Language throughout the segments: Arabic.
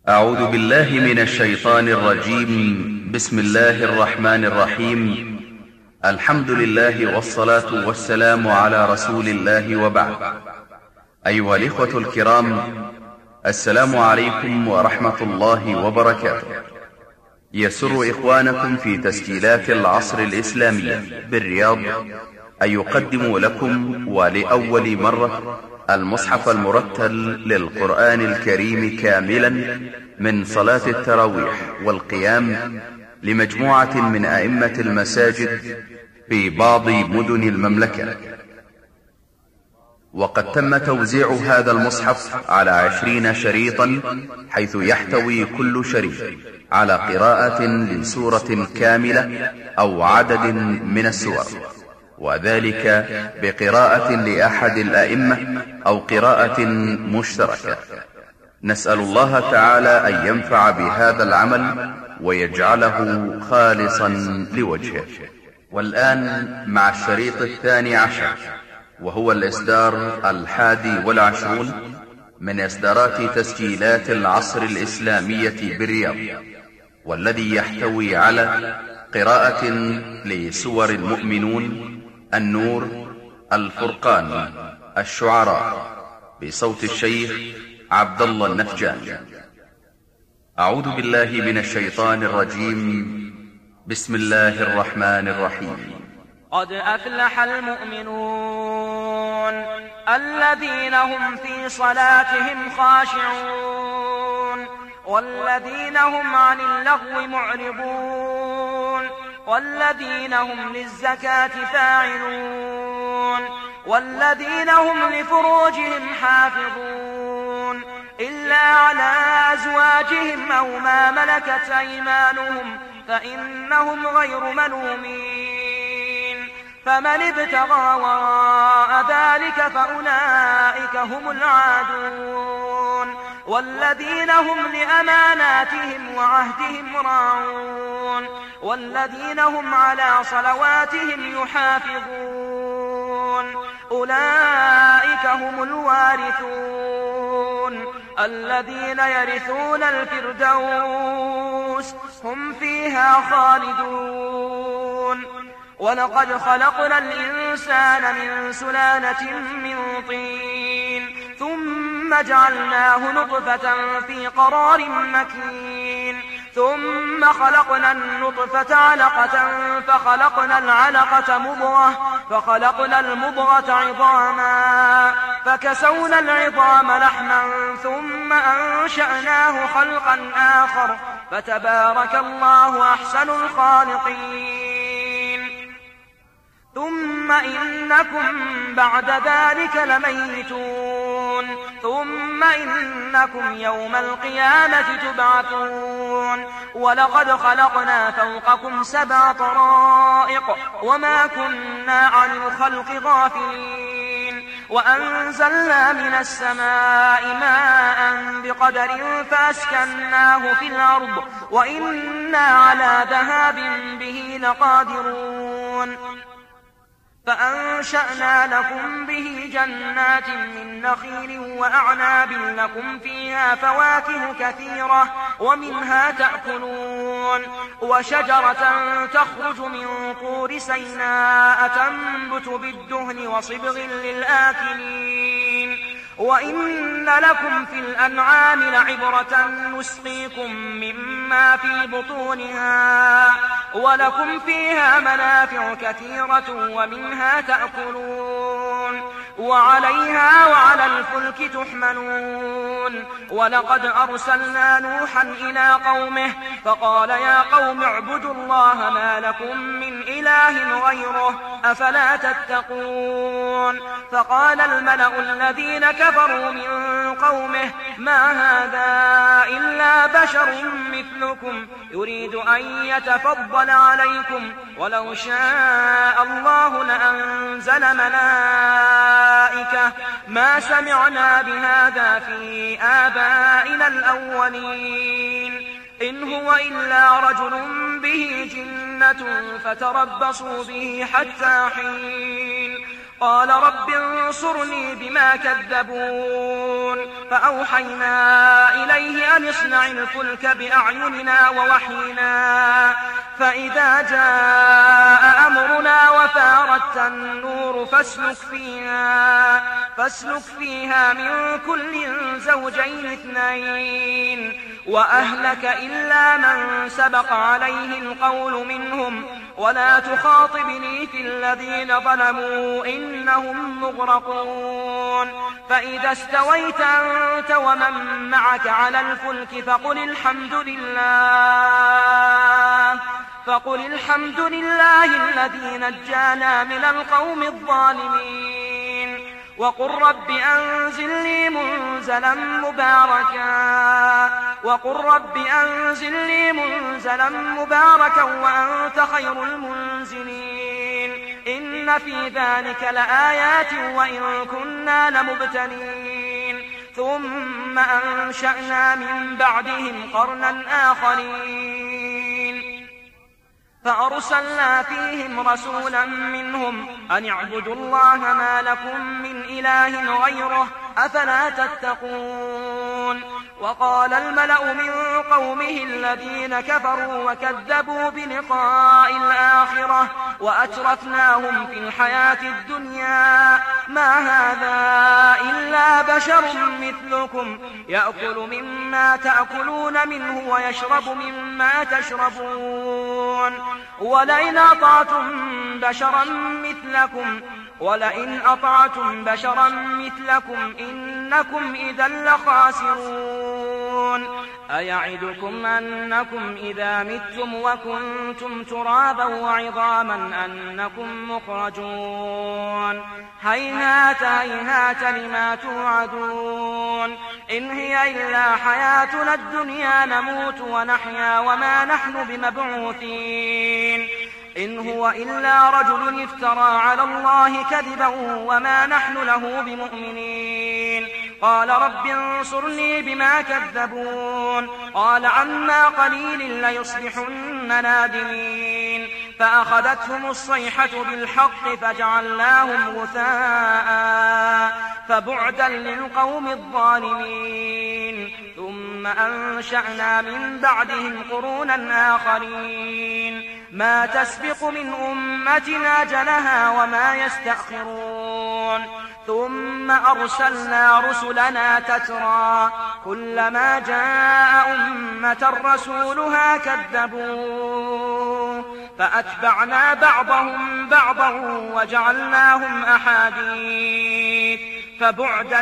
أعوذ بالله من الشيطان الرجيم. بسم الله الرحمن الرحيم. الحمد لله والصلاة والسلام على رسول الله، وبعد. أيها الإخوة الكرام، السلام عليكم ورحمة الله وبركاته. يسر إخوانكم في تسجيلات العصر الإسلامية بالرياض أن يقدموا لكم ولأول مرة المصحف المرتل للقرآن الكريم كاملا من صلاة التراويح والقيام لمجموعة من أئمة المساجد في بعض مدن المملكة. وقد تم توزيع هذا المصحف على 20 شريطا، حيث يحتوي كل شريط على قراءة لسورة كاملة أو عدد من السور، وذلك بقراءة لأحد الأئمة أو قراءة مشتركة. نسأل الله تعالى أن ينفع بهذا العمل ويجعله خالصا لوجهه. والآن مع الشريط 12، وهو الإصدار 21 من إصدارات تسجيلات العصر الإسلامية بالرياض، والذي يحتوي على قراءة لسور المؤمنون، النور، الفرقان، الشعراء، بصوت الشيخ عبد الله النفجاني. أعوذ بالله من الشيطان الرجيم. بسم الله الرحمن الرحيم. قد أفلح المؤمنون الذين هم في صلاتهم خاشعون والذين هم عن اللغو معرضون والذين هم للزكاة فاعلون والذين هم لفروجهم حافظون إلا على أزواجهم أو ما ملكت أيمانهم فإنهم غير ملومين، فمن ابتغى وراء ذلك فأولئك هم العادون والذين هم لأماناتهم وعهدهم راعون والذين هم على صلواتهم يحافظون أولئك هم الوارثون الذين يرثون الفردوس هم فيها خالدون. ولقد خلقنا الإنسان من سلالة من طين ثم جعلناه نطفة في قرار مكين ثم خلقنا النطفة علقة فخلقنا العلقة مضغة فخلقنا المضغة عظاما فكسونا العظام لحما ثم أنشأناه خلقا آخر فتبارك الله أحسن الخالقين. ثم إنكم بعد ذلك لميتون ثم إنكم يوم القيامة تبعثون. ولقد خلقنا فوقكم 7 طرائق وما كنا عن الخلق غافلين وأنزلنا من السماء ماء بقدر فأسكناه في الأرض وإنا على ذهاب به لقادرون. فأنشأنا لكم به جنات من نخيل وأعناب لكم فيها فواكه كثيرة ومنها تأكلون وشجرة تخرج من طور سيناء تنبت بالدهن وصبغ للآكلين. وإن لكم في الأنعام لعبرة نسقيكم مما في بطونها ولكم فيها منافع كثيرة ومنها تأكلون وعليها وعلى الفلك تحملون. ولقد أرسلنا نوحا إلى قومه فقال يا قوم اعبدوا الله ما لكم من إله غيره أفلا تتقون. فقال الملأ الذين كفروا من قومه ما هذا إلا بشر مثلكم يريد أن يتفضل عليكم ولو شاء الله لأنزل ملائكة ما سمعنا بهذا في آبائنا الأولين إن هو إلا رجل به جنة فتربصوا به حتى حين. قال رب انصرني بما كذبون فأوحينا إليه أن اصنع الفلك بأعيننا ووحينا فإذا جاء أمرنا وفارت النور فاسلك فيها من كل زوجين اثنين وأهلك إلا من سبق عليه القول منهم ولا تخاطبني في الذين ظلموا إنهم مغرقون فإذا استويت أنت ومن معك على الفلك فقل الحمد لله الذي نجانا من القوم الظالمين وقل رب أنزلني منزلا مباركا وأنت خير المنزلين إن في ذلك لآيات وإن كنا لمبتلين ثم أنشأنا من بعدهم قرنا آخرين فأرسلنا فيهم رسولا منهم أن اعبدوا الله ما لكم من إله غيره أفلا تتقون وقال الملأ من قومه الذين كفروا وكذبوا بلقاء الآخرة وأترفناهم في الحياة الدنيا ما هذا إلا بشر مثلكم يأكل مما تأكلون منه ويشرب مما تشربون ولئن أطعتم بشرا مثلكم إنكم إذا لخاسرون أيعدكم أنكم إذا متم وكنتم ترابا وعظاما أنكم مخرجون هيهات هيهات لما توعدون إن هي إلا حياتنا الدنيا نموت ونحيا وما نحن بمبعوثين إن هو إلا رجل افترى على الله كذبا وما نحن له بمؤمنين قال رب انصرني بما كذبون قال عما قليل ليصبحن نادمين فأخذتهم الصيحة بالحق فجعلناهم غثاء فبعدا للقوم الظالمين ثم أنشأنا من بعدهم قرونا آخرين ما تسبق من أمة أجلها وما يستأخرون ثم أرسلنا رسلنا تترى كلما جاء أمة رسولها كذبوه فأتبعنا بعضهم بعضا وجعلناهم أحاديث فبعدا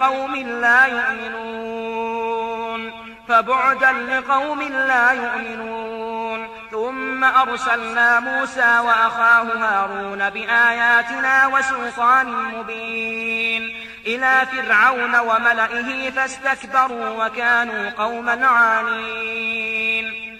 لقوم لا يؤمنون ثم أرسلنا موسى وأخاه هارون بآياتنا وسلطان مبين إلى فرعون وملئه فاستكبروا وكانوا قوما عالين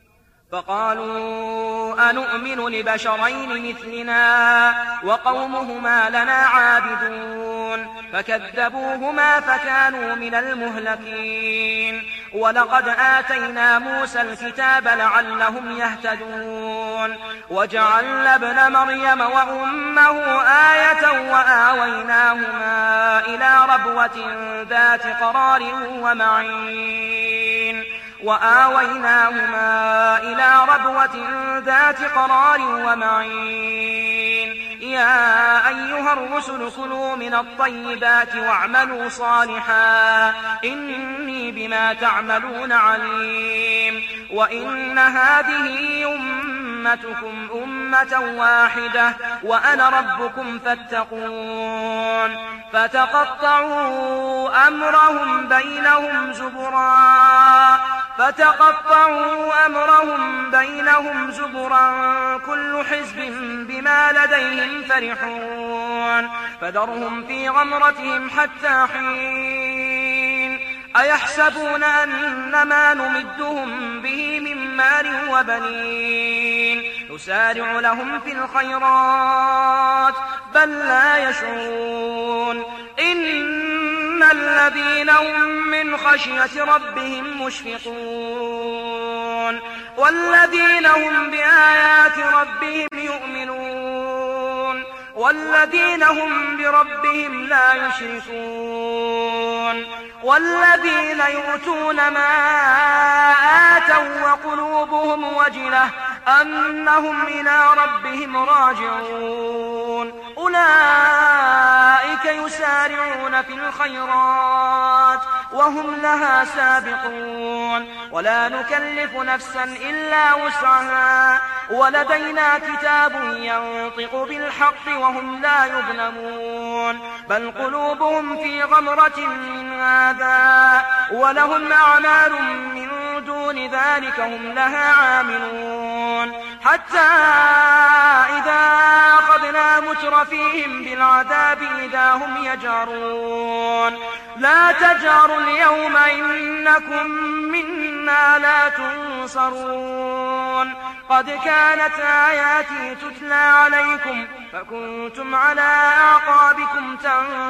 فقالوا أنؤمن لبشرين مثلنا وقومهما لنا عابدون فكذبوهما فكانوا من المهلكين ولقد آتينا موسى الكتاب لعلهم يهتدون وجعلنا ابن مريم وأمه آية وآويناهما إلى ربوة ذات قرار ومعين يا أيها الرسل كلوا من الطيبات واعملوا صالحا إني بما تعملون عليم وإن هذه أمتكم أمة واحدة وأنا ربكم فاتقون فتقطعوا أمرهم بينهم زبرا كل حزب بما لديهم فرحون فذرهم في غمرتهم حتى حين أيحسبون أن ما نمدهم به من مال وبنين نسارع لهم في الخيرات بل لا يشعرون إن الذين هم من خشية ربهم مشفقون والذين هم بآيات ربهم يؤمنون والذين هم بربهم لا يشركون والذين يؤتون ما آتوا وقلوبهم وجلة أنهم إلى ربهم راجعون أولئك يسارعون في الخيرات وهم لها سابقون ولا نكلف نفسا إلا وسعها ولدينا كتاب ينطق بالحق وهم لا يظلمون بل قلوبهم في غمرة من هذا ولهم أعمال من دون ذلك هم لها عاملون حتى إذا أخذنا مترفيهم بالعذاب إذا هم يجأرون لا تجأروا اليوم إنكم منا لا تنصرون قد كانت آياتي تتلى عليكم فكنتم على أعقابكم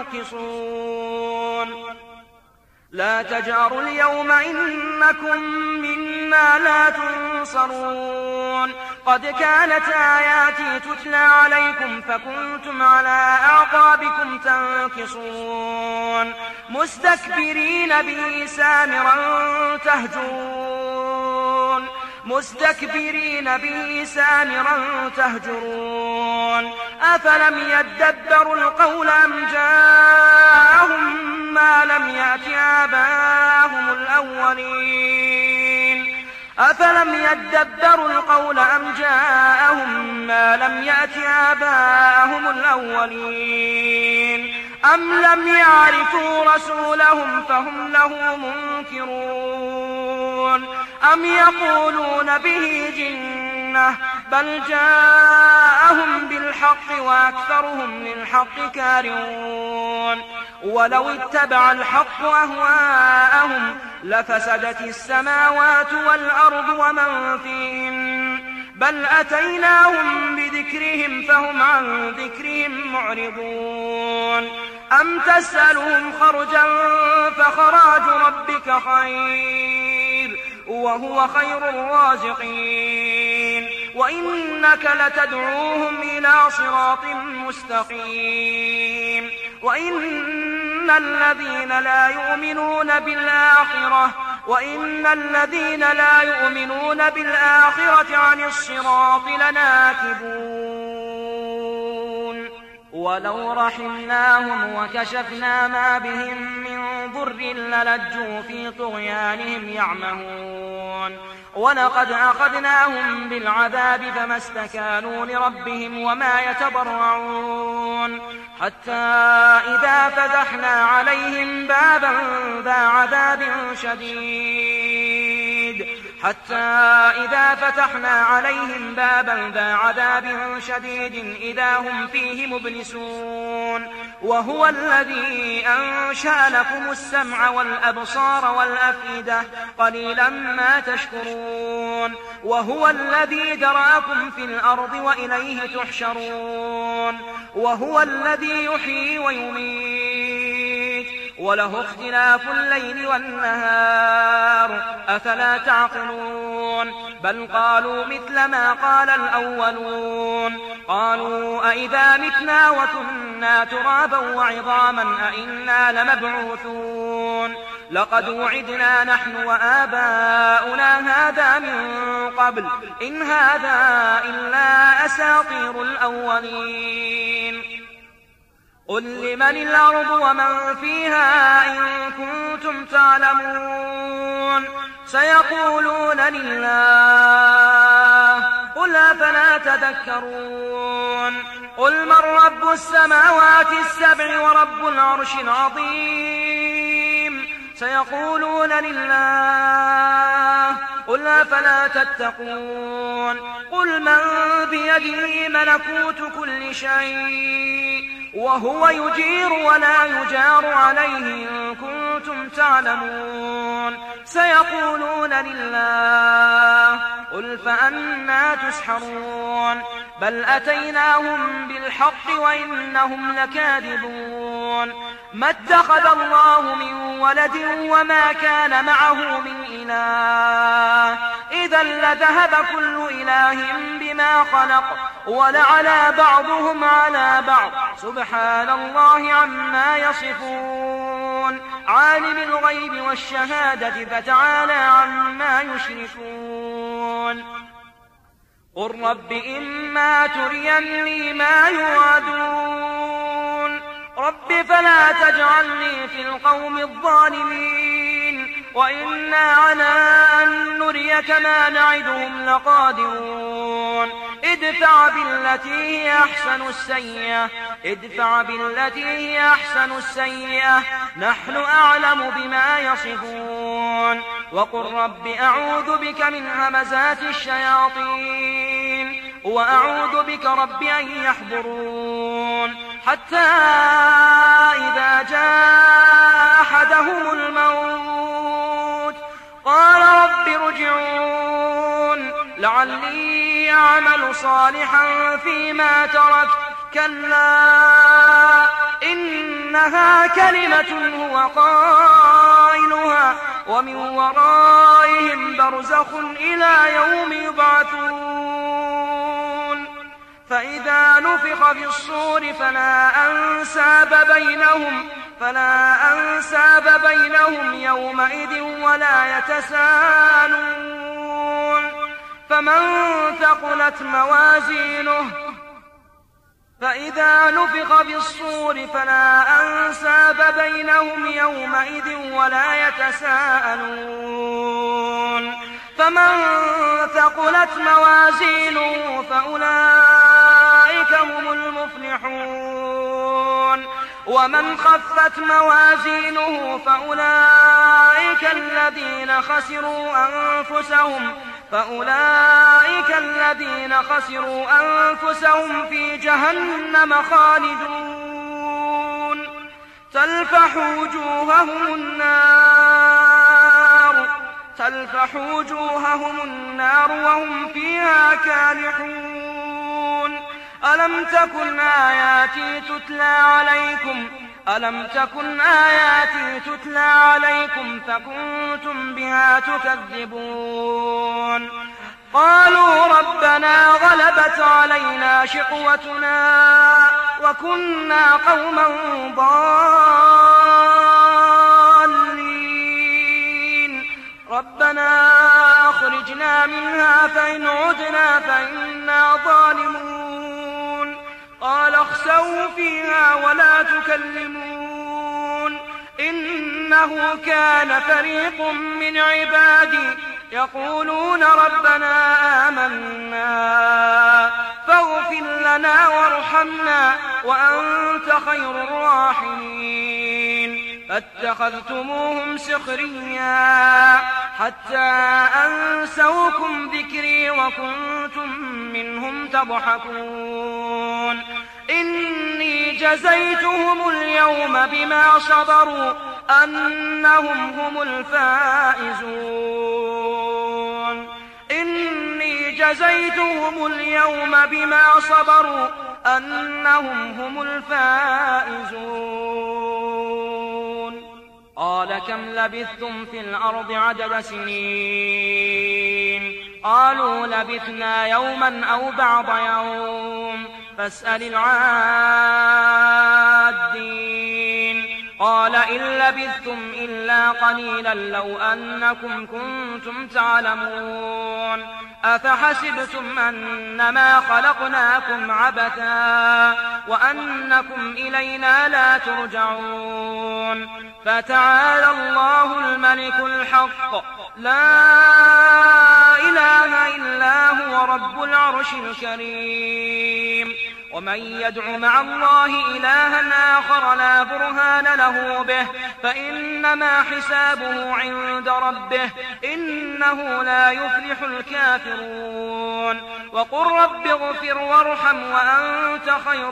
تنكصون لا تجأروا اليوم إنكم منا لا تنصرون قد كانت آياتي تتلى عليكم فكنتم على أعقابكم تنكصون مستكبرين به سامرا تهجرون أفلم يدبروا القول أم جاءهم ما لم يأت آباءهم الأولين أم لم يعرفوا رسولهم فهم له منكرون أم يقولون به جنة بل جاءهم بالحق وأكثرهم للحق كارهون ولو اتبع الحق أهواءهم لفسدت السماوات والأرض ومن فيهن بل أتيناهم بذكرهم فهم عن ذكرهم معرضون أم تسألهم خرجا فخراج ربك خير وهو خير الرازقين وإنك لتدعوهم إلى صراط مستقيم وإن الذين لا يؤمنون بالآخرة عن الصراط لناكبون ولو رحمناهم وكشفنا ما بهم من ضر للجوا في طغيانهم يعمهون ولقد أخذناهم بالعذاب فما استكانوا لربهم وما يتضرعون حتى إذا فتحنا عليهم بابا ذا عذاب شديد إذا هم فيه مبلسون وهو الذي أنشأ لكم السمع والأبصار والأفئدة قليلا ما تشكرون وهو الذي ذرأكم في الأرض وإليه تحشرون وهو الذي يحيي ويميت وله اختلاف الليل والنهار أفلا تعقلون بل قالوا مثل ما قال الأولون قالوا أئذا متنا وكنا ترابا وعظاما أئنا لمبعوثون لقد وعدنا نحن وآباؤنا هذا من قبل إن هذا إلا أساطير الأولين قل لمن الأرض ومن فيها إن كنتم تعلمون سيقولون لله قل أفلا تذكرون قل من رب السماوات السبع ورب العرش العظيم سيقولون لله قل أفلا تتقون قل من بيده ملكوت كل شيء وهو يجير ولا يجار عليه إن كنتم تعلمون سيقولون لله قل فأنى تسحرون بل أتيناهم بالحق وإنهم لكاذبون ما اتخذ الله من ولد وما كان معه من إله إذا لذهب كل إله بما خلق ولعلى بعضهم على بعض سبحان الله عما يصفون عالم الغيب والشهادة فتعالى عما يشركون قل رب إما تريني ما يوعدون رب فلا تجعلني في القوم الظالمين وإنا على أن نريك ما نعدهم لقادرون ادفع بالتي هي أحسن السيئة نحن أعلم بما يصفون وقل رب أعوذ بك من همزات الشياطين وأعوذ بك رب أن يحضرون حتى إذا جاء أحدهم الموت قال رب ارجعون لعلي أعمل صالحا فيما تركت كلا إنها كلمة هو قائلها ومن ورائهم برزخ إلى يوم يبعثون فإذا نفخ في الصور فلا أنساب بينهم يومئذ ولا يتساءلون فمن ثقلت موازينه فإذا نفخ في الصور فلا أنساب بينهم يومئذ ولا يتساءلون فمن ثقلت موازينه فأولئك هم المفلحون ومن خفت موازينه فأولئك الذين خسروا أنفسهم في جهنم خالدون تلفح وجوههم النار وهم فيها كالحون ألم تكن آياتي تتلى عليكم فكنتم بها تكذبون قالوا ربنا غلبت علينا شقوتنا وكنا قوما ضالين ربنا أخرجنا منها فإن عدنا فإنا ظالمون قال اخسئوا فيها ولا تكلمون إنه كان فريق من عبادي يقولون ربنا آمنا فاغفر لنا وارحمنا وأنت خير الراحمين فاتخذتموهم سخريا حتى أنسوكم ذكري وكنتم منهم تضحكون إني جزيتهم اليوم بما صبروا أنهم هم الفائزون قال كم لبثتم في الأرض عدد سنين قالوا لبثنا يوما أو بعض يوم فاسأل العادين قال إن لبثتم إلا قليلا لو أنكم كنتم تعلمون أفحسبتم أنما خلقناكم عبثا وأنكم إلينا لا ترجعون فتعالى الله الملك الحق لا إله إلا هو رب العرش الكريم ومن يدع مع الله إلها آخر لا برهان له به فإنما حسابه عند ربه إنه لا يفلح الكافرون وقل رب اغفر وارحم وأنت خير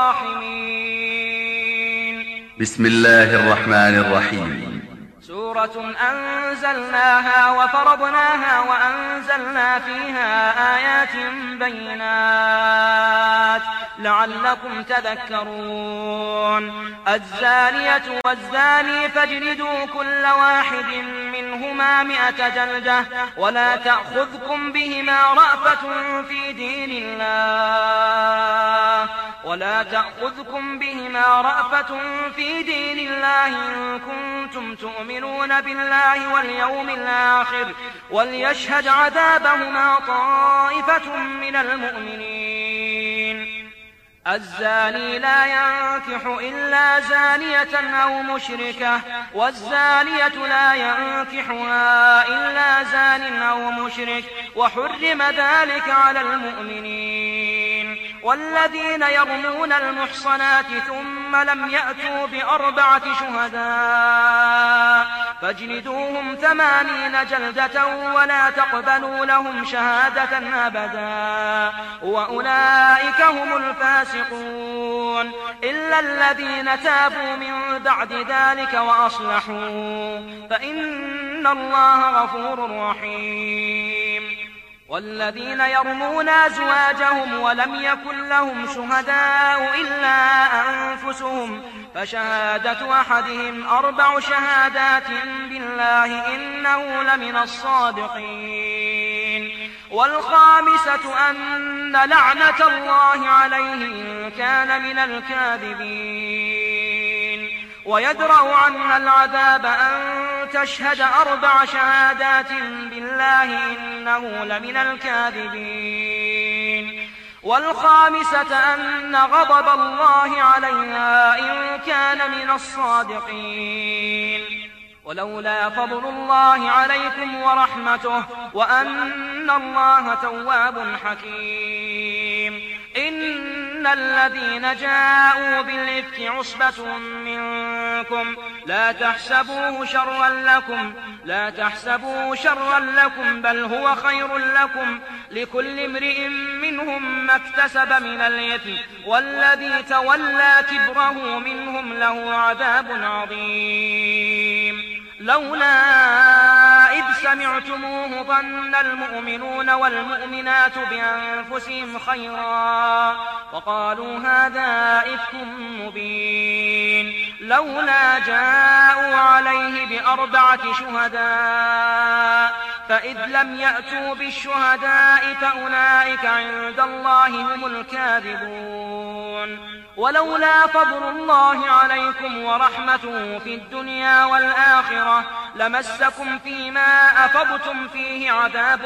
الراحمين بسم الله الرحمن الرحيم سورة أنزلناها وفرضناها وأنزلنا فيها آيات بينات لعلكم تذكرون. الزانية والزاني فاجلدوا كل واحد منهما 100 جلدة ولا تأخذكم بهما رأفة في دين الله إن كنتم تؤمنون بالله واليوم الآخر وليشهد عذابهما طائفة من المؤمنين. الزاني لا ينكح إلا زانية أو مشركة والزانية لا ينكحها إلا زان أو مشرك وحرم ذلك على المؤمنين. والذين يرمون المحصنات ثم لم يأتوا ب4 شهداء فاجلدوهم 80 جلدة ولا تقبلوا لهم شهادة أبدا وأولئك هم الفاسقون إلا الذين تابوا من بعد ذلك وأصلحوا فإن الله غفور رحيم. والذين يرمون أزواجهم ولم يكن لهم شهداء إلا أنفسهم فشهادة أحدهم 4 شهادات بالله إنه لمن الصادقين. والخامسة أن لعنة الله عليه إن كان من الكاذبين. ويدرأ عنها العذاب أن تشهد 4 شهادات بالله إنه لمن الكاذبين. والخامسة أن غضب الله عليها إن كان من الصادقين. ولولا فضل الله عليكم ورحمته وأن الله تواب حكيم. إن الذين جاءوا بالإفك عصبة منكم لا تحسبوه شرا لكم بل هو خير لكم لكل امرئ منهم ما اكتسب من الإثم والذي تولى كبره منهم له عذاب عظيم. لولا إذ سمعتموه ظن المؤمنون والمؤمنات بأنفسهم خيرا وقالوا هذا إفك مبين. لولا جاءوا عليه ب4 شهداء فإذ لم يأتوا بالشهداء فأولئك عند الله هم الكاذبون. ولولا فضل الله عليكم ورحمته في الدنيا والآخرة لمسكم فيما أفضتم فيه عذاب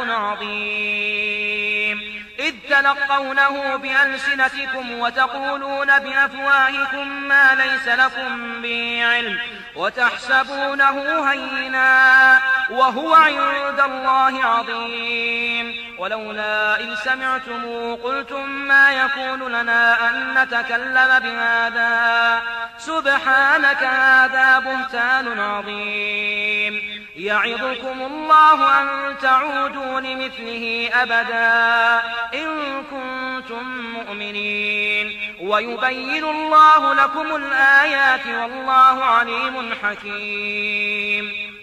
عظيم. إذ تلقونه بألسنتكم وتقولون بأفواهكم ما ليس لكم به علم وتحسبونه هينا وهو عند الله عظيم. ولولا إذ سمعتموه قلتم ما يكون لنا أن نتكلم بهذا سبحانك هذا بهتان عظيم. يعظكم الله أن تعودوا لمثله أبدا إن كنتم مؤمنين ويبين الله لكم الآيات والله عليم حكيم.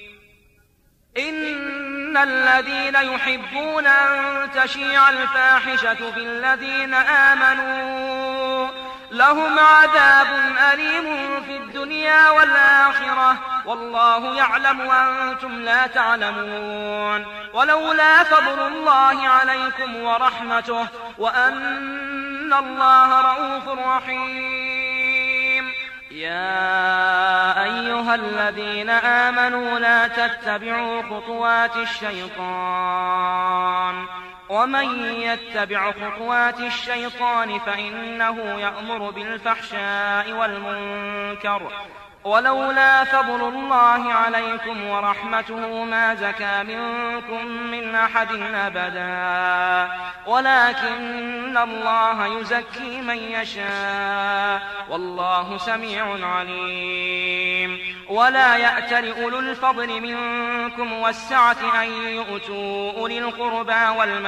إن الذين يحبون أن تشيع الفاحشة في الذين آمنوا لهم عذاب أليم في الدنيا والآخرة والله يعلم وأنتم لا تعلمون. ولولا فضل الله عليكم ورحمته وأن الله رءوف رحيم. يا أيها الذين آمنوا لا تتبعوا خطوات الشيطان ومن يتبع خطوات الشيطان فإنه يأمر بالفحشاء والمنكر. ولولا فضل الله عليكم ورحمته ما زكى منكم من أحد أبدا ولكن الله يزكي من يشاء والله سميع عليم. ولا يأتل أولو الفضل منكم والسعة أن يؤتوا أولي القربى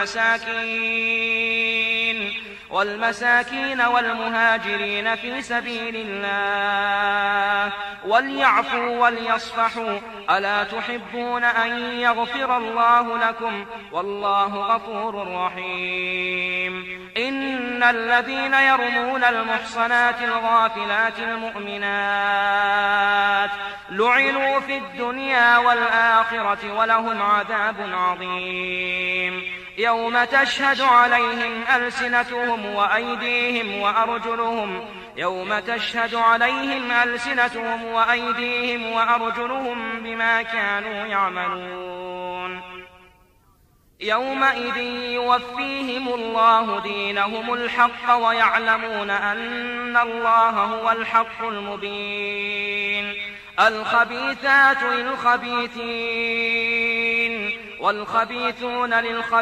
والمساكين والمهاجرين في سبيل الله وليعفوا وليصفحوا ألا تحبون أن يغفر الله لكم والله غفور رحيم. إن الذين يرمون المحصنات الغافلات المؤمنات لعنوا في الدنيا والآخرة ولهم عذاب عظيم. يوم تشهد عليهم ألسنتهم وأرجلهم بما كانوا يعملون. يومئذ يوفيهم الله دينهم الحق ويعلمون أن الله هو الحق المبين. الخبيثات للخبيثين والخبيثون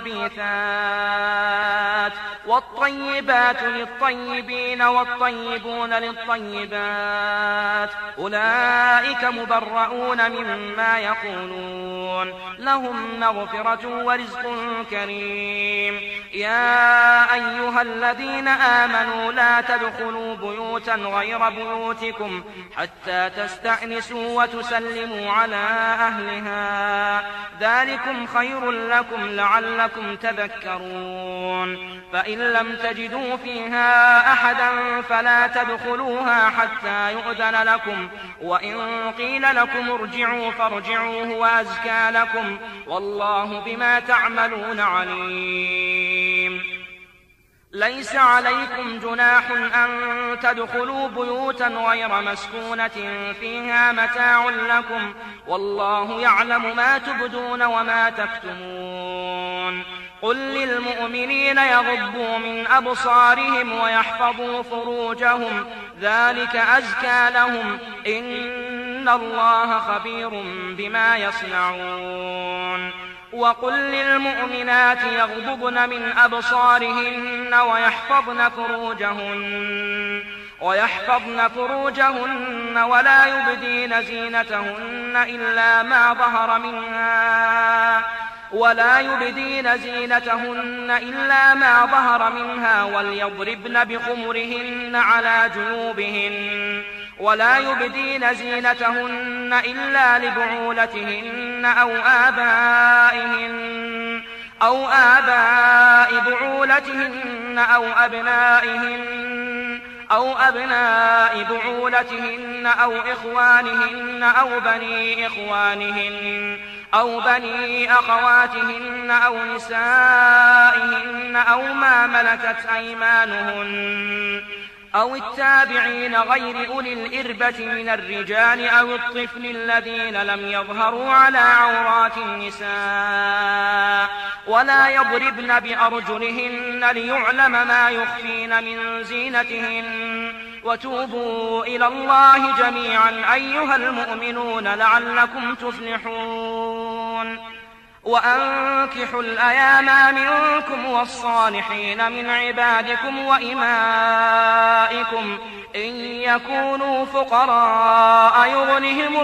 للخبيثات والطيبات للطيبين والطيبون للطيبات أولئك مبرؤون مما يقولون لهم مغفرة ورزق كريم. يا أيها الذين آمنوا لا تدخلوا بيوتا غير بيوتكم حتى تستأنسوا وتسلموا على أهلها ذلكم خير لكم لعلكم تذكرون. فإن لم تجدوا فيها أحدا فلا تدخلوها حتى يؤذن لكم وإن قيل لكم ارجعوا فارجعوا هو أزكى لكم والله بما تعملون عليم. ليس عليكم جناح أن تدخلوا بيوتا غير مسكونة فيها متاع لكم والله يعلم ما تبدون وما تكتمون. قل للمؤمنين يغضوا من أبصارهم ويحفظوا فروجهم ذلك أزكى لهم إن الله خبير بما يصنعون. وقل للمؤمنات يغضضن من أبصارهن ويحفظن فروجهن ولا يبدين زينتهن إلا ما ظهر منها وليضربن بخمرهن على جيوبهن ولا يبدين زينتهن إلا لبعولتهن أو آباء بعولتهن أو أبناء بعولتهن أو إخوانهن أو بني أخواتهن أو نسائهن أو ما ملكت أيمانهن أو التابعين غير أولي الإربة من الرجال أو الطفل الذين لم يظهروا على عورات النساء ولا يضربن بأرجلهن ليعلم ما يخفين من زينتهن وتوبوا إلى الله جميعا أيها المؤمنون لعلكم تفلحون. وأنكحوا الأيام منكم والصالحين من عبادكم وإمائكم إن يكونوا فقراء يغنهم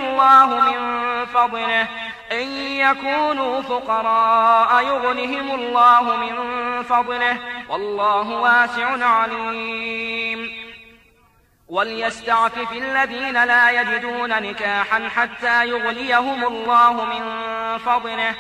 الله من فضله والله واسع عليم. وليستعفف الذين لا يجدون نكاحا حتى يغنيهم الله من فضله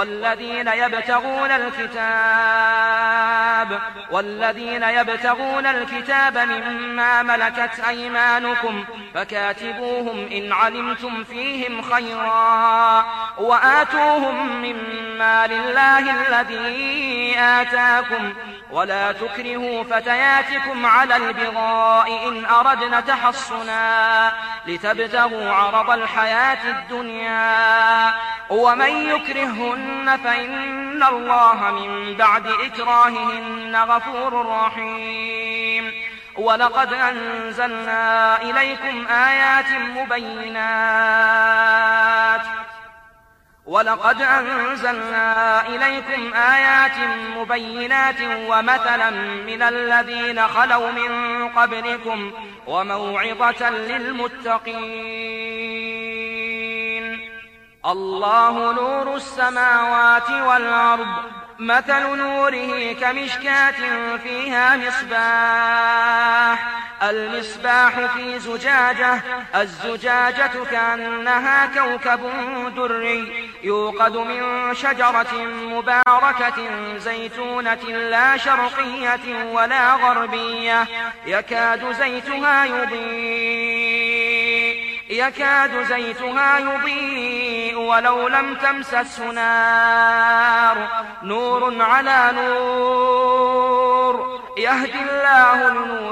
والذين يبتغون الكتاب مما ملكت أيمانكم فكاتبوهم إن علمتم فيهم خيرا وآتوهم مما لله الذي آتاكم ولا تكرهوا فتياتكم على البغاء إن أردنا تحصنا لتبتغوا عرض الحياة الدنيا ومن يكرههن فإن الله من بعد إكراههن غفور رحيم. ولقد أنزلنا إليكم آيات مبينات ومثلا من الذين خلوا من قبلكم وموعظة للمتقين. الله نور السماوات والأرض مثل نوره كمشكاة فيها المصباح في زجاجة الزجاجة كأنها كوكب دري يوقد من شجرة مباركة زيتونة لا شرقية ولا غربية يكاد زيتها يضيء ولو لم تمسسه نار نور على نور يهدي الله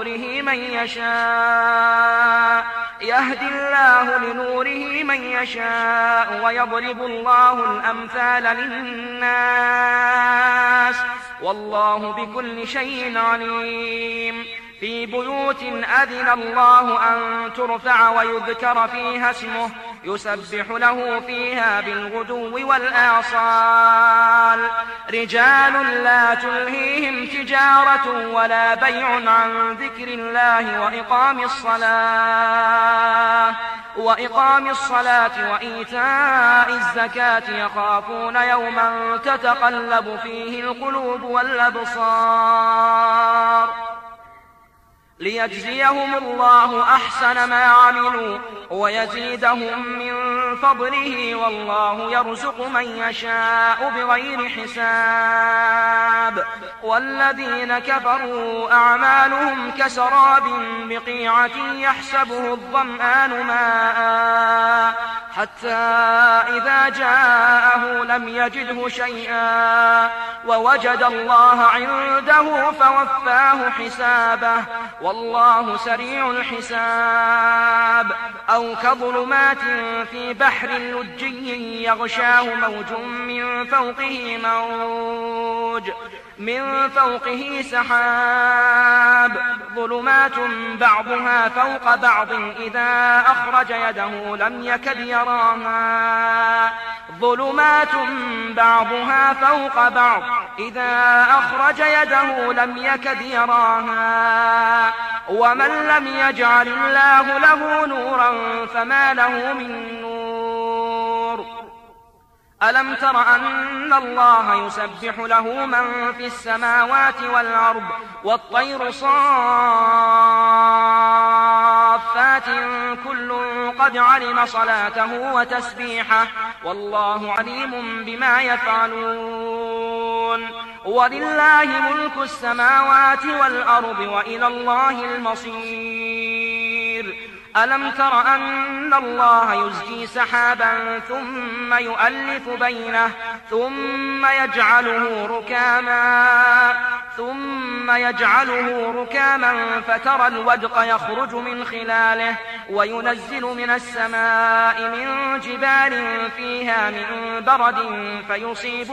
لنوره من يشاء ويضرب الله الأمثال للناس والله بكل شيء عليم. في بيوت أذن الله أن ترفع ويذكر فيها اسمه يسبح له فيها بالغدو والآصال رجال لا تلهيهم تجارة ولا بيع عن ذكر الله وإقام الصلاة وإيتاء الزكاة يخافون يوما تتقلب فيه القلوب والأبصار ليجزيهم الله أحسن ما عملوا ويزيدهم من فضله والله يرزق من يشاء بغير حساب. والذين كفروا أعمالهم كسراب بقيعة يحسبه الظمآن ماء حتى إذا جاءه لم يجده شيئا ووجد الله عنده فوفاه حسابه والله سريع الحساب. أو كظلمات في بحر لجي يغشاه موج من فوقه سحاب ظلمات بعضها فوق بعض إذا أخرج يده لم يكد يراها ومن لم يجعل الله له نورا فما له من نور. ألم تر أن الله يسبح له من في السماوات والأرض والطير صافات كل قد علم صلاته وتسبيحه والله عليم بما يفعلون. ولله ملك السماوات والأرض وإلى الله المصير. ألم تر أن الله يزجي سحابا ثم يؤلف بينه ثم يجعله ركاما فترى الودق يخرج من خلاله وينزل من السماء من جبال فيها من برد فيصيب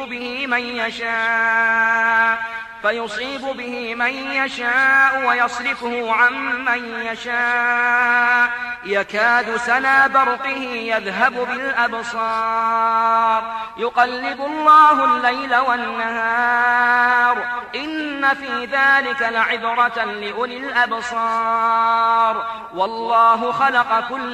به من يشاء ويصرفه عن من يشاء يكاد سنا برقه يذهب بالأبصار يقلب الله الليل والنهار إن في ذلك لعبرة لأولي الأبصار. والله خلق كل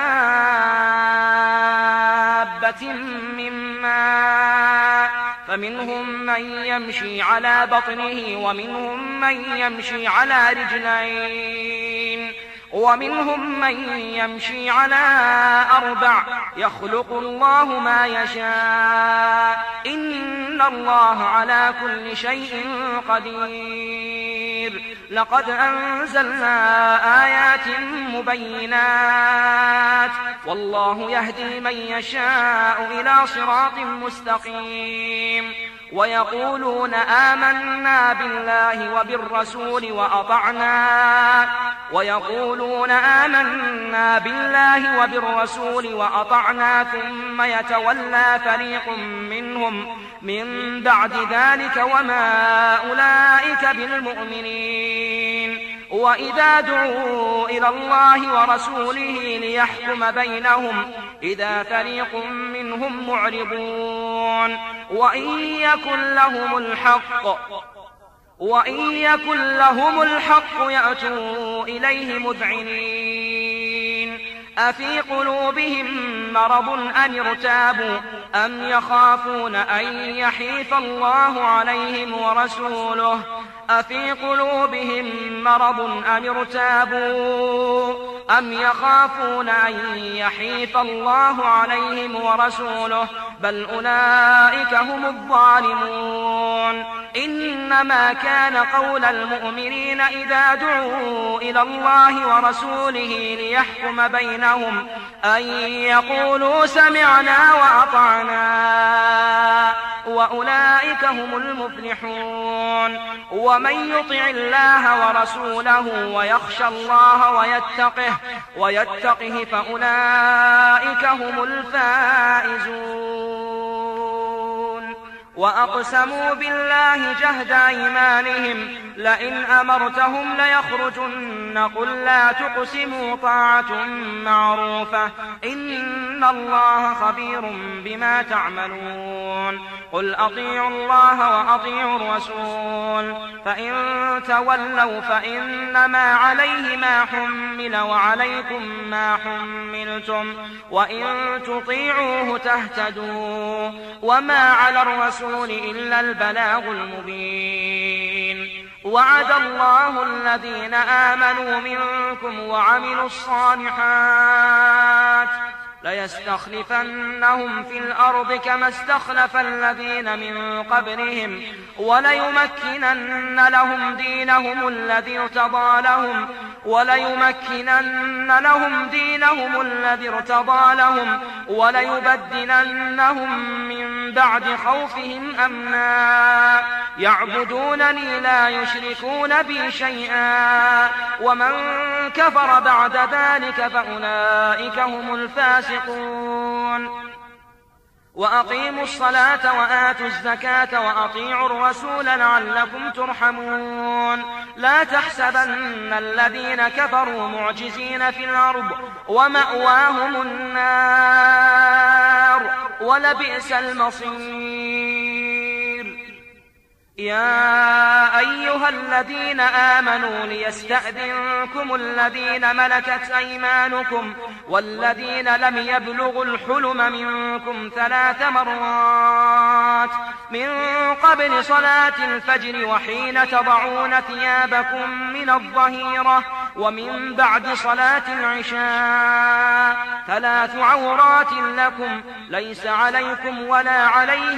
دابة من ماء فمنهم من يمشي على بطنه ومنهم من يمشي على رجلين ومنهم من يمشي على أربع يخلق الله ما يشاء إن الله على كل شيء قدير. لقد أنزلنا آيات مبينات والله يهدي من يشاء إلى صراط مستقيم. ويقولون آمنا بالله وبالرسول وأطعنا ثم يتولى فريق منهم من بعد ذلك وما أولئك بالمؤمنين. وإذا دعوا إلى الله ورسوله ليحكم بينهم إذا فريق منهم معرضون وإن يكن لهم الحق يأتوا إليه مذعنين. أفي قلوبهم مرض أم ارتابوا أم يخافون أن يحيف الله عليهم ورسوله أفي قلوبهم مرض أم ارتابوا أم يخافون أن يحيف الله عليهم ورسوله بل أولئك هم الظالمون إنما كان قول المؤمنين إذا دعوا إلى الله ورسوله ليحكم بينهم أن يقولوا سمعنا وأطعنا وأولئك هم المفلحون ومن يطع الله ورسوله ويخشى الله ويتقه فأولئك هم الفائزون وأقسموا بالله جهد أيمانهم لئن أمرتهم ليخرجن قل لا تقسموا طاعة معروفة إن الله خبير بما تعملون قل أطيعوا الله وأطيعوا الرسول فإن تولوا فإنما عليه ما حمل وعليكم ما حملتم وإن تطيعوه تهتدوا وما على الرسول إلا البلاغ المبين وعد الله الذين آمنوا منكم وعملوا الصالحات ليستخلفنهم في الأرض كما استخلف الذين من قبلهم وليمكنن لهم دينهم الذي ارتضى لهم وليبدلنهم من بعد خوفهم أمنا يعبدونني لا يشركون بي شيئا ومن كفر بعد ذلك فأولئك هم الفاسقون وأقيموا الصلاة وآتوا الزكاة وأطيعوا الرسول لعلكم ترحمون لا تحسبن الذين كفروا معجزين في الأرض ومأواهم النار ولبئس المصير يا أيها الذين آمنوا ليستأذنكم الذين ملكت أيمانكم والذين لم يبلغوا الحلم منكم 3 مرات من قبل صلاة الفجر وحين تضعون ثيابكم من الظهيرة ومن بعد صلاة العشاء 3 عورات لكم ليس عليكم ولا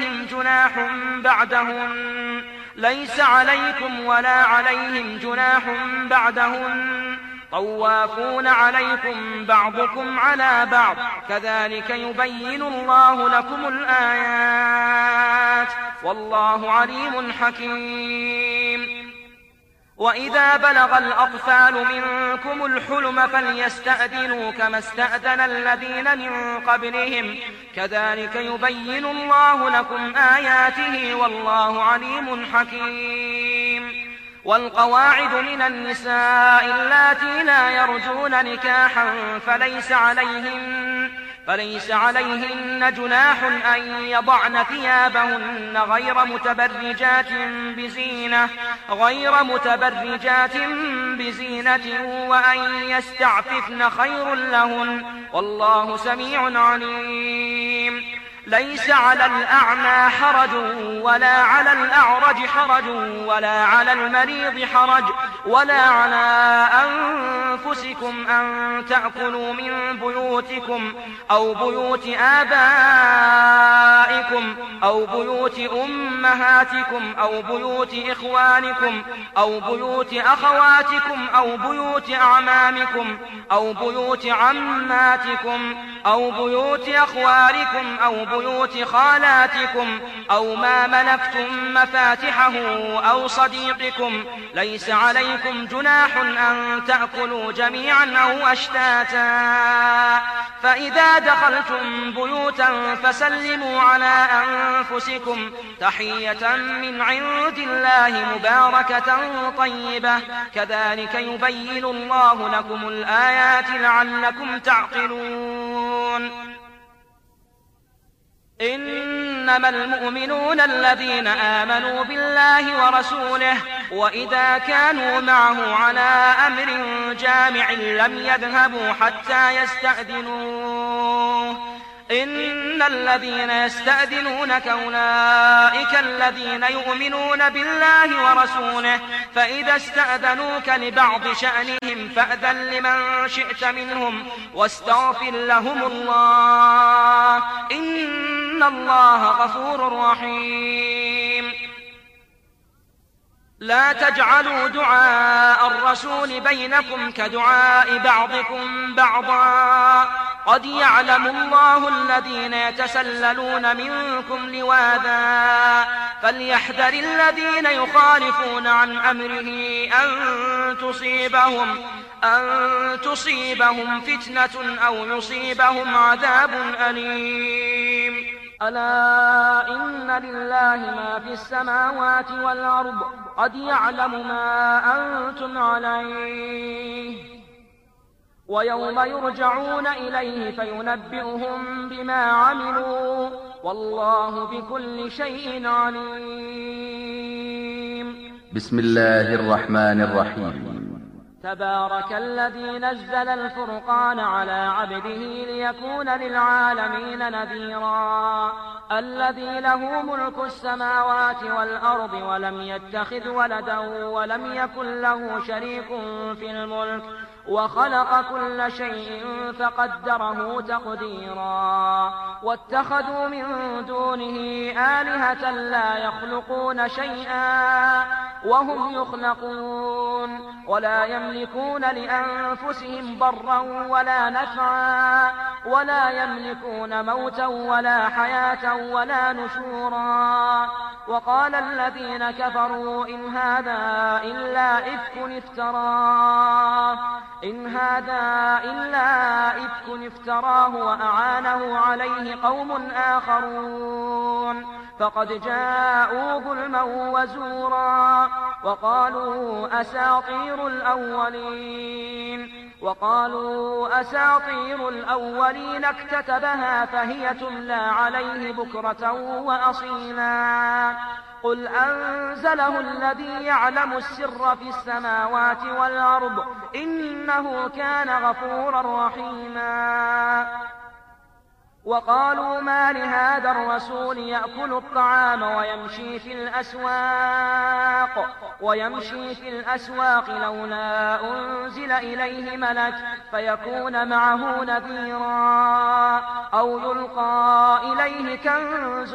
عليهم جناح بعدهن طوافون عليكم بعضكم على بعض كذلك يبين الله لكم الآيات والله عليم حكيم وإذا بلغ الأطفال منكم الحلم فليستأذنوا كما استأذن الذين من قبلهم كذلك يبين الله لكم آياته والله عليم حكيم والقواعد من النساء اللاتي لا يرجون نكاحا فليس عليهن جناح أن يضعن ثيابهن غير متبرجات بزينة وأن يستعففن خير لهن والله سميع عليم ليس على الأعمى حرج ولا على الأعرج حرج ولا على المريض حرج ولا على أنفسكم أن تأكلوا من بيوتكم أو بيوت آبائكم أو بيوت أمهاتكم أو بيوت إخوانكم أو بيوت أخواتكم أو بيوت أعمامكم أو بيوت عماتكم أو بيوت أخوالكم أو بيوت خالاتكم أو ما ملكتم مفاتحه أو صديقكم ليس عليكم جناح أن تأكلوا جميعا أو أشتاتا فإذا دخلتم بيوتا فسلموا على أنفسكم تحية من عند الله مباركة طيبة كذلك يبين الله لكم الآيات لعلكم تعقلون إنما المؤمنون الذين آمنوا بالله ورسوله وإذا كانوا معه على أمر جامع لم يذهبوا حتى يستأذنوه إن الذين يستأذنونك أولئك الذين يؤمنون بالله ورسوله فإذا استأذنوك لبعض شأنهم فأذن لمن شئت منهم واستغفر لهم الله إن الله غفور رحيم. لا تجعلوا دعاء الرسول بينكم كدعاء بعضكم بعضا قد يعلم الله الذين يتسللون منكم لواذا فليحذر الذين يخالفون عن أمره أن تصيبهم فتنة أو يصيبهم عذاب أليم. ألا إن لله ما في السماوات والأرض قد يعلم ما أنتم عليه ويوم يرجعون إليه فينبئهم بما عملوا والله بكل شيء عليم. بسم الله الرحمن الرحيم. تبارك الذي نزل الفرقان على عبده ليكون للعالمين نذيرا الذي له ملك السماوات والأرض ولم يتخذ ولدا ولم يكن له شريك في الملك وخلق كل شيء فقدره تقديرا واتخذوا من دونه آلهة لا يخلقون شيئا وهم يخلقون ولا يملكون لأنفسهم ضرا ولا نفعا ولا يملكون موتا ولا حياة ولا نشورا. وقال الذين كفروا إن هذا إلا إفك افتراه وأعانه عليه قوم آخرون فقد جاءوا ظلما وزورا وقالوا أساطير الأولين اكتتبها فهي تملى عليه بكرة وأصيلا. قل أنزله الذي يعلم السر في السماوات والأرض إنه كان غفورا رحيما. وقالوا ما لهذا الرسول يأكل الطعام ويمشي في الأسواق لولا أنزل إليه ملك فيكون معه نذيرا أو يلقى إليه كنز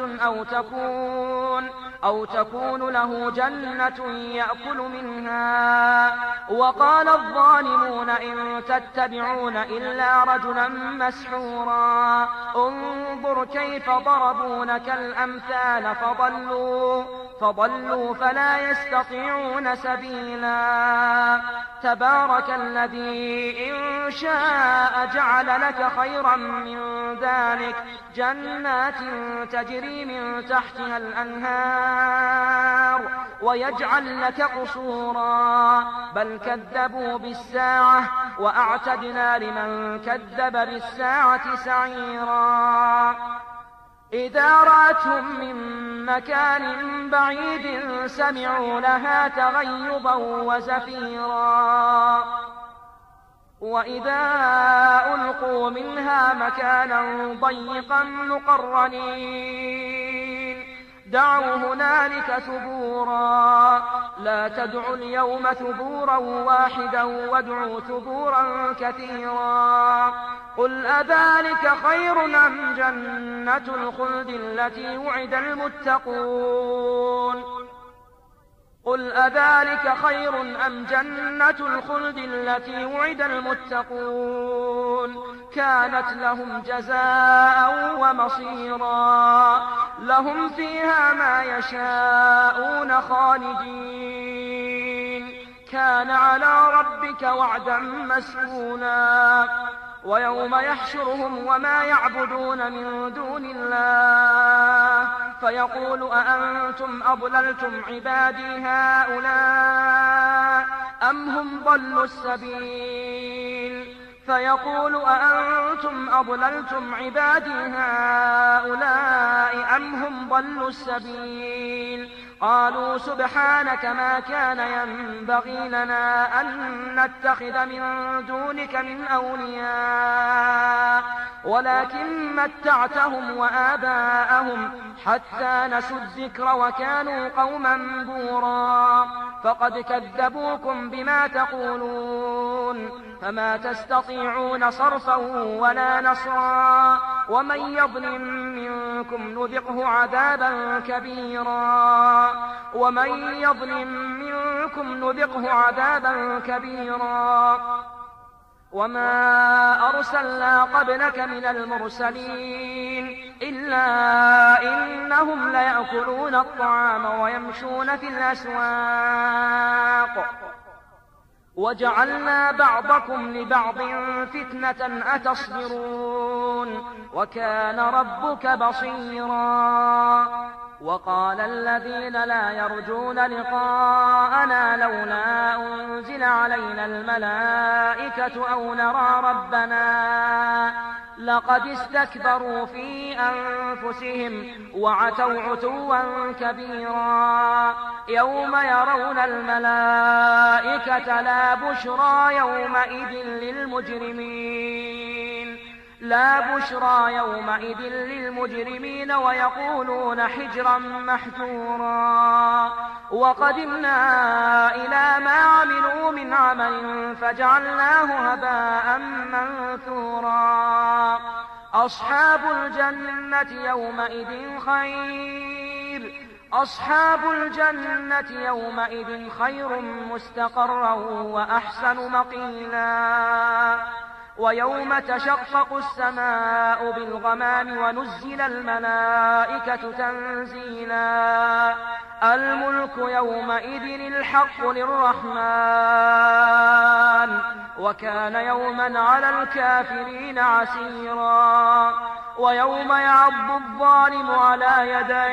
أو تكون له جنة يأكل منها. وقال الظالمون إن تتبعون إلا رجلا مسحورا انظر كيف ضربوا لك الأمثال فضلوا فلا يستطيعون سبيلا. تبارك الذي إن شاء جعل لك خيرا من ذلك جنات تجري من تحتها الأنهار ويجعل لك قصورا بل كذبوا بالساعة وأعتدنا لمن كذب بالساعة سعيرا. إذا رأتهم من مكان بعيد سمعوا لها تغيظا وزفيرا وإذا ألقوا منها مكانا ضيقا مقرنين دعوا هنالك ثبورا لا تدعوا اليوم ثبورا واحدا وادعوا ثبورا كثيرا. قل أذلك خير أم جنة الخلد التي وعد المتقون كانت لهم جزاء ومصيرا لهم فيها ما يشاءون خالدين كان على ربك وعدا مسئولا. ويوم يحشرهم وما يعبدون من دون الله فيقول أأنتم أضللتم عبادي هؤلاء أم هم ضلوا السبيل قالوا سبحانك ما كان ينبغي لنا أن نتخذ من دونك من أولياء ولكن متعتهم وآباءهم حتى نسوا الذكر وكانوا قوما بورا فقد كذبوكم بما تقولون فما تستطيعون صرفا ولا نصرا ومن يظلم منكم نذقه عذابا كبيرا وما أرسلنا قبلك من المرسلين إلا إنهم ليأكلون الطعام ويمشون في الأسواق وجعلنا بعضكم لبعض فتنة أتصبرون وكان ربك بصيرا وقال الذين لا يرجون لقاءنا لولا أنزل علينا الملائكة أو نرى ربنا لقد استكبروا في أنفسهم وعتوا عتوا كبيرا يوم يرون الملائكة لا بشرى يومئذ للمجرمين ويقولون حجرا محجورا وقدمنا إلى ما عملوا من عمل فجعلناه هباء منثورا أصحاب الجنة يومئذ خير مستقرا وأحسن مقيلا ويوم تشقق السماء بالغمام ونزل الملائكة تنزيلا الملك يومئذ الحق للرحمن وكان يوما على الكافرين عسيرا ويوم يعض الظالم على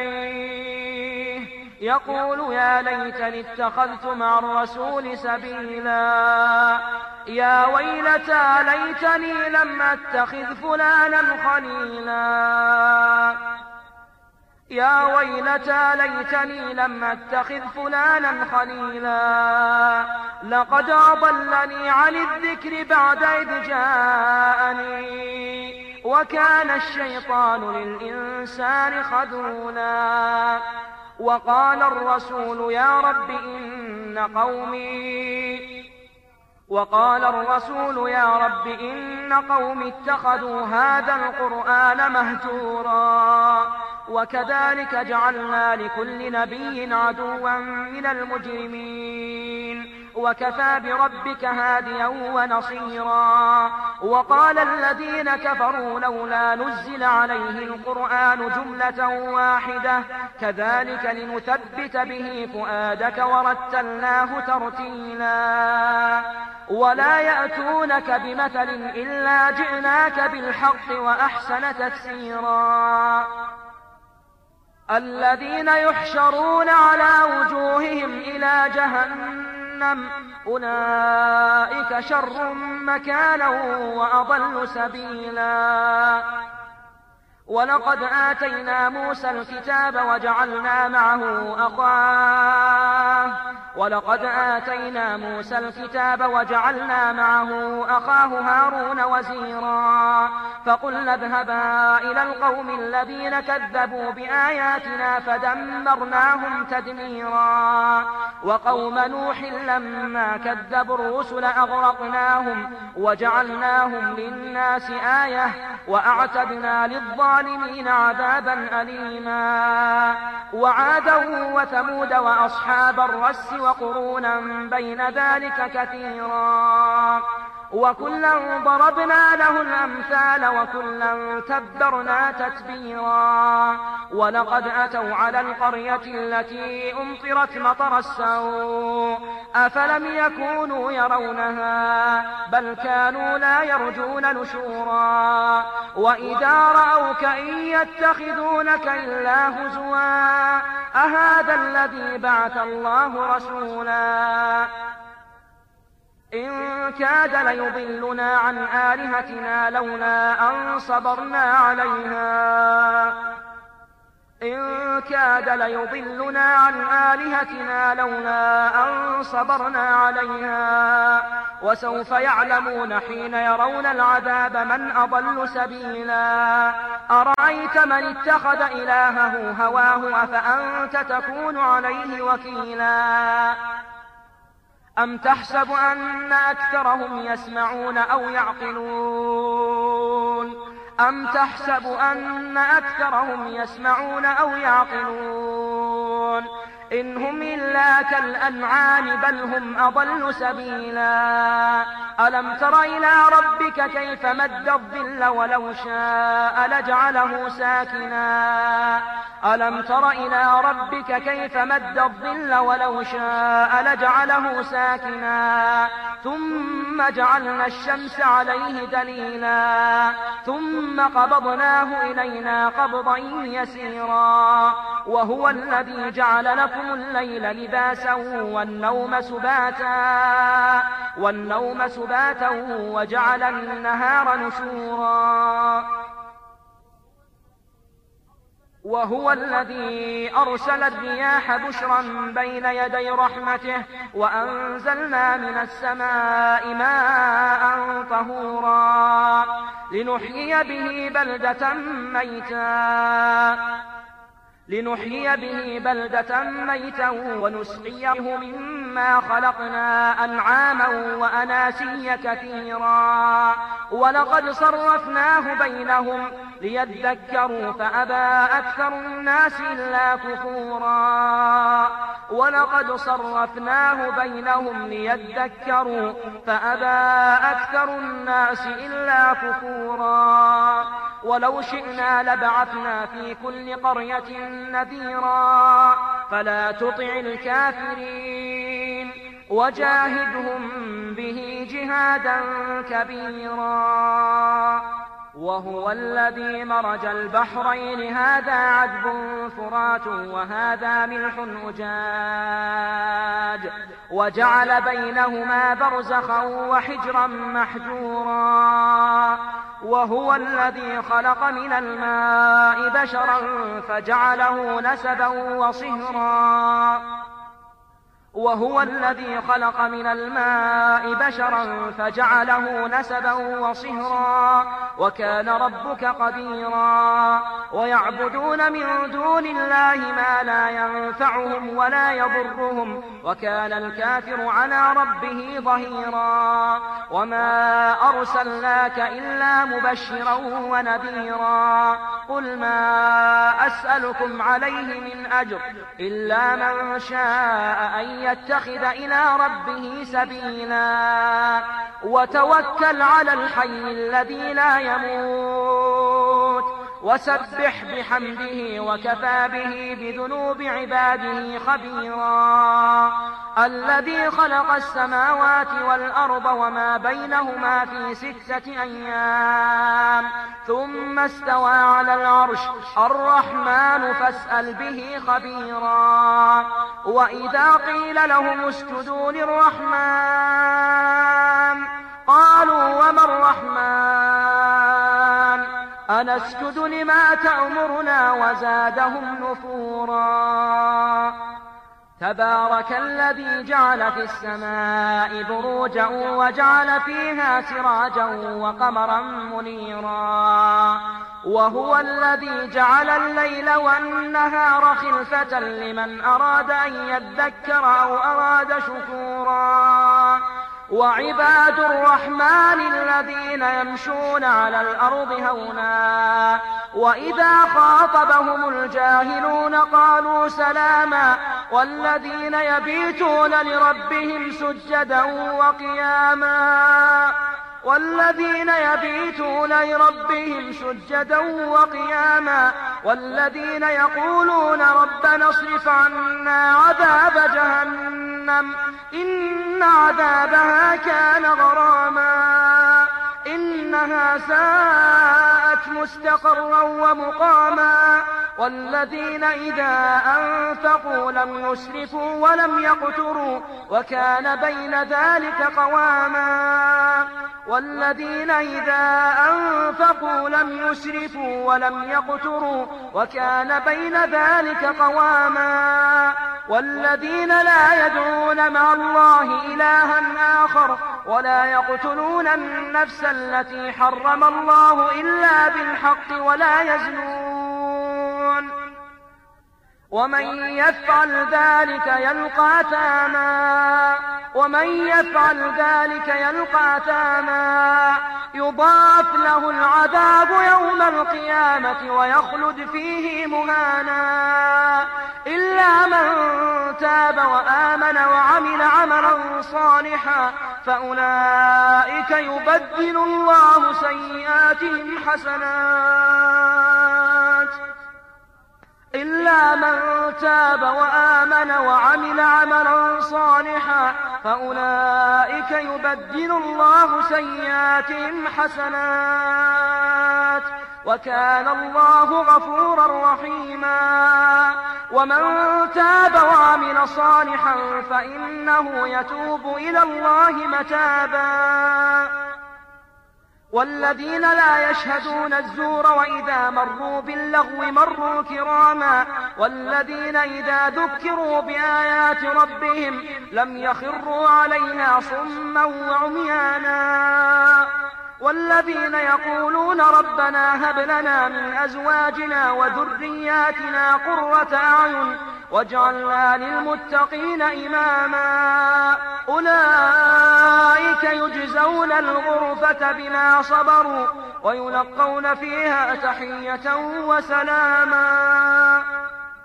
يديه يقول يا ليتني اتخذت مع الرسول سبيلا يا ويلتى ليتني لم أتخذ فلانا خليلا لقد أضلني عن الذكر بعد إذ جاءني وكان الشيطان للإنسان خذولا وقال الرسول يا رب إن قومي اتخذوا هذا القرآن مهجورا وكذلك جعلنا لكل نبي عدوا من المجرمين وكفى بربك هاديا ونصيرا وقال الذين كفروا لولا نزل عليه القرآن جملة واحدة كذلك لنثبت به فؤادك ورتلناه ترتيلا ولا يأتونك بمثل إلا جئناك بالحق وأحسن تفسيرا الذين يحشرون على وجوههم إلى جهنم أولئك شر مكانا وأضل سبيلا ولقد آتينا موسى الكتاب وجعلنا معه أخاه هارون وزيرا فقلنا اذهبا إلى القوم الذين كذبوا بآياتنا فدمرناهم تدميرا وقوم نوح لما كذبوا الرسل أغرقناهم وجعلناهم للناس آية وأعتدنا للظالمين عذابا أليما وعادا وثمود وأصحاب الرس وقرونا بين ذلك كثيرا وكلا ضربنا له الأمثال وكلا تبرنا تتبيرا ولقد أتوا على القرية التي أمطرت مطر السوء أفلم يكونوا يرونها بل كانوا لا يرجون نشورا وإذا رأوك إن يتخذونك إلا هزوا أهذا الذي بعث الله رسولا إن كاد ليضلنا عن آلهتنا لولا أن صبرنا عليها وسوف يعلمون حين يرون العذاب من أضل سبيلا أرأيت من اتخذ إلهه هواه أفأنت تكون عليه وكيلا أم تحسب أن أكثرهم يسمعون أو يعقلون أم تحسب أن أكثرهم يسمعون أو يعقلون إن هم إلا كالأنعام بل هم أضل سبيلا ألم تر إلى ربك كيف مد الظل ولو شاء لجعله ساكنا ألم تر إلى ربك كيف مد الظل ولو شاء لجعله ساكنا ثم جعلنا الشمس عليه دليلا ثم قبضناه إلينا قبضا يسيرا وهو الذي جعل لكم الليل لباسا والنوم سباتا وجعل النهار نشورا وهو الذي أرسل الرياح بشرا بين يدي رحمته وأنزلنا من السماء ماء طهورا لنحيي به بلدة ميتا ونسقيه مما خلقنا أنعاما وأناسيا كثيرا ولقد صرفناه بينهم ليذكروا فأبى أكثر الناس إلا كفورا ولقد صرفناه بينهم ليذكروا فأبى أكثر الناس إلا كفورا ولو شئنا لبعثنا في كل قرية نذيرا فلا تطع الكافرين وجاهدهم به جهادا كبيرا وهو الذي مرج البحرين هذا عذب فرات وهذا ملح أجاج وجعل بينهما برزخا وحجرا محجورا وهو الذي خلق من الماء بشرا فجعله نسبا وصهرا وهو الذي خلق من الماء بشرا فجعله نسبا وصهرا وكان ربك قديرا ويعبدون من دون الله ما لا ينفعهم ولا يضرهم وكان الكافر على ربه ظهيرا وما أرسلناك إلا مبشرا ونذيرا قل ما أسألكم عليه من أجر إلا من شاء أن يتخذ إلى ربه سبيلا وتوكل على الحي الذي لا يموت وسبح بحمده وكفى به بذنوب عباده خبيرا الذي خلق السماوات والأرض وما بينهما في 6 أيام ثم استوى على العرش الرحمن فاسأل به خبيرا وإذا قيل لهم اسجدوا للرحمن قالوا وما الرحمن أنسجد لما تأمرنا وزادهم نفورا تبارك الذي جعل في السماء بروجا وجعل فيها سراجا وقمرا منيرا وهو الذي جعل الليل والنهار خلفة لمن أراد أن يذكر أو أراد شكورا وعباد الرحمن الذين يمشون على الأرض هونا وإذا خاطبهم الجاهلون قالوا سلاما والذين يبيتون لربهم سجدا وقياما والذين يقولون ربنا اصرف عنا عذاب جهنم إن عذابها كان غراما إنها ساءت مستقرا ومقاما والذين إذا أنفقوا لم يسرفوا ولم يقتروا وكان بين ذلك قواما والذين إذا أنفقوا لم يسرفوا ولم يقتروا وكان بين ذلك قواما والذين لا يدعون مع الله إلها آخر ولا يقتلون النفس التي حرم الله إلا بالحق ولا يزنون ومن يفعل ذلك يلقى أثاما يضاعف له العذاب يوم القيامة ويخلد فيه مهانا إلا من تاب وآمن وعمل عملا صالحا فأولئك يبدل الله سيئاتهم حسنات إلا من تاب وآمن وعمل عملا صالحا فأولئك يبدل الله سيئاتهم حسنات وكان الله غفورا رحيما ومن تاب وعمل صالحا فإنه يتوب إلى الله متابا والذين لا يشهدون الزور وإذا مروا باللغو مروا كراما والذين إذا ذكروا بآيات ربهم لم يخروا عليها صما وعميانا والذين يقولون ربنا هب لنا من أزواجنا وذرياتنا قرة أعين واجعلنا للمتقين إماما أولئك يجزون الغرفة بما صبروا ويلقون فيها تحية وسلاما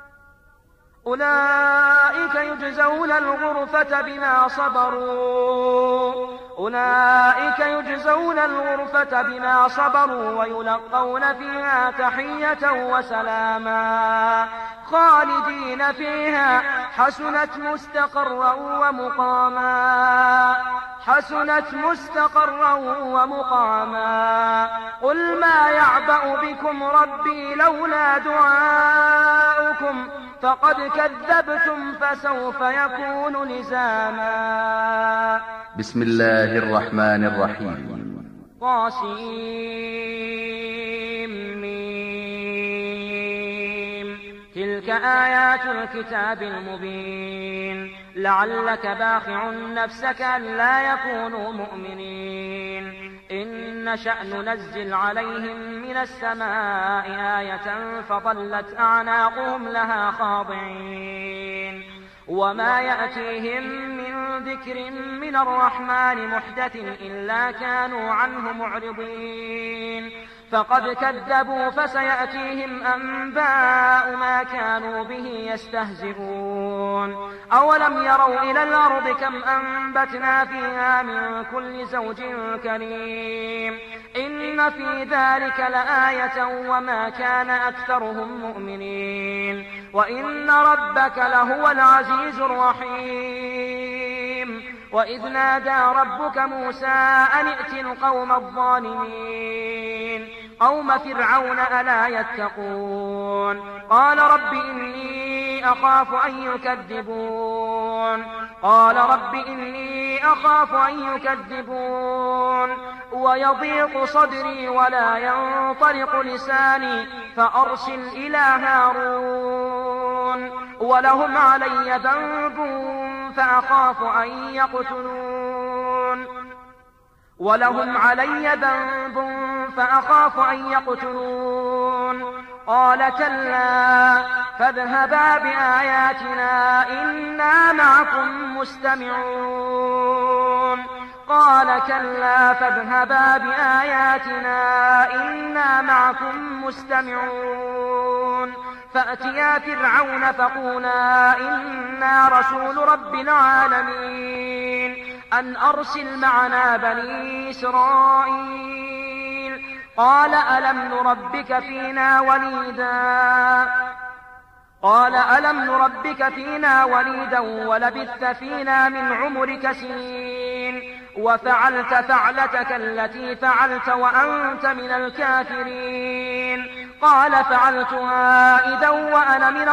أولئك يجزون الغرفة بما صبروا ويلقون فيها تحية وسلاما خالدين فيها حسنت مستقرا ومقاما قل ما يعبأ بكم ربي لولا دعاؤكم فقد كذبتم فسوف يكون لزاما. بسم الله الرحمن الرحيم. طاسيم تلك آيات الكتاب المبين لعلك باخع نفسك ألا يكونوا مؤمنين إن نشأ ننزل عليهم من السماء آية فظلت أعناقهم لها خاضعين وما يأتيهم من ذكر من الرحمن محدث إلا كانوا عنه معرضين فقد كذبوا فسيأتيهم أنباء ما كانوا به يستهزئون أولم يروا إلى الأرض كم أنبتنا فيها من كل زوج كريم إن في ذلك لآية وما كان أكثرهم مؤمنين وإن ربك لهو العزيز الرحيم وإذ نادى ربك موسى أن ائت القوم الظالمين قوم فرعون ألا يتقون قال رب إني أخاف أن يكذبون ويضيق صدري ولا ينطلق لساني فأرسل إلى هارون ولهم علي ذنب فأخاف أن يقتلون قال كلا فاذهبا بآياتنا إنا معكم مستمعون فأتيا فرعون فقولا إنا رسول رب العالمين أن أرسل معنا بني إسرائيل قال ألم نربك فينا وليدا ولبثت فينا من عمرك سنين وفعلت فعلتك التي فعلت وأنت من الكافرين قال فعلتها إذا وأنا من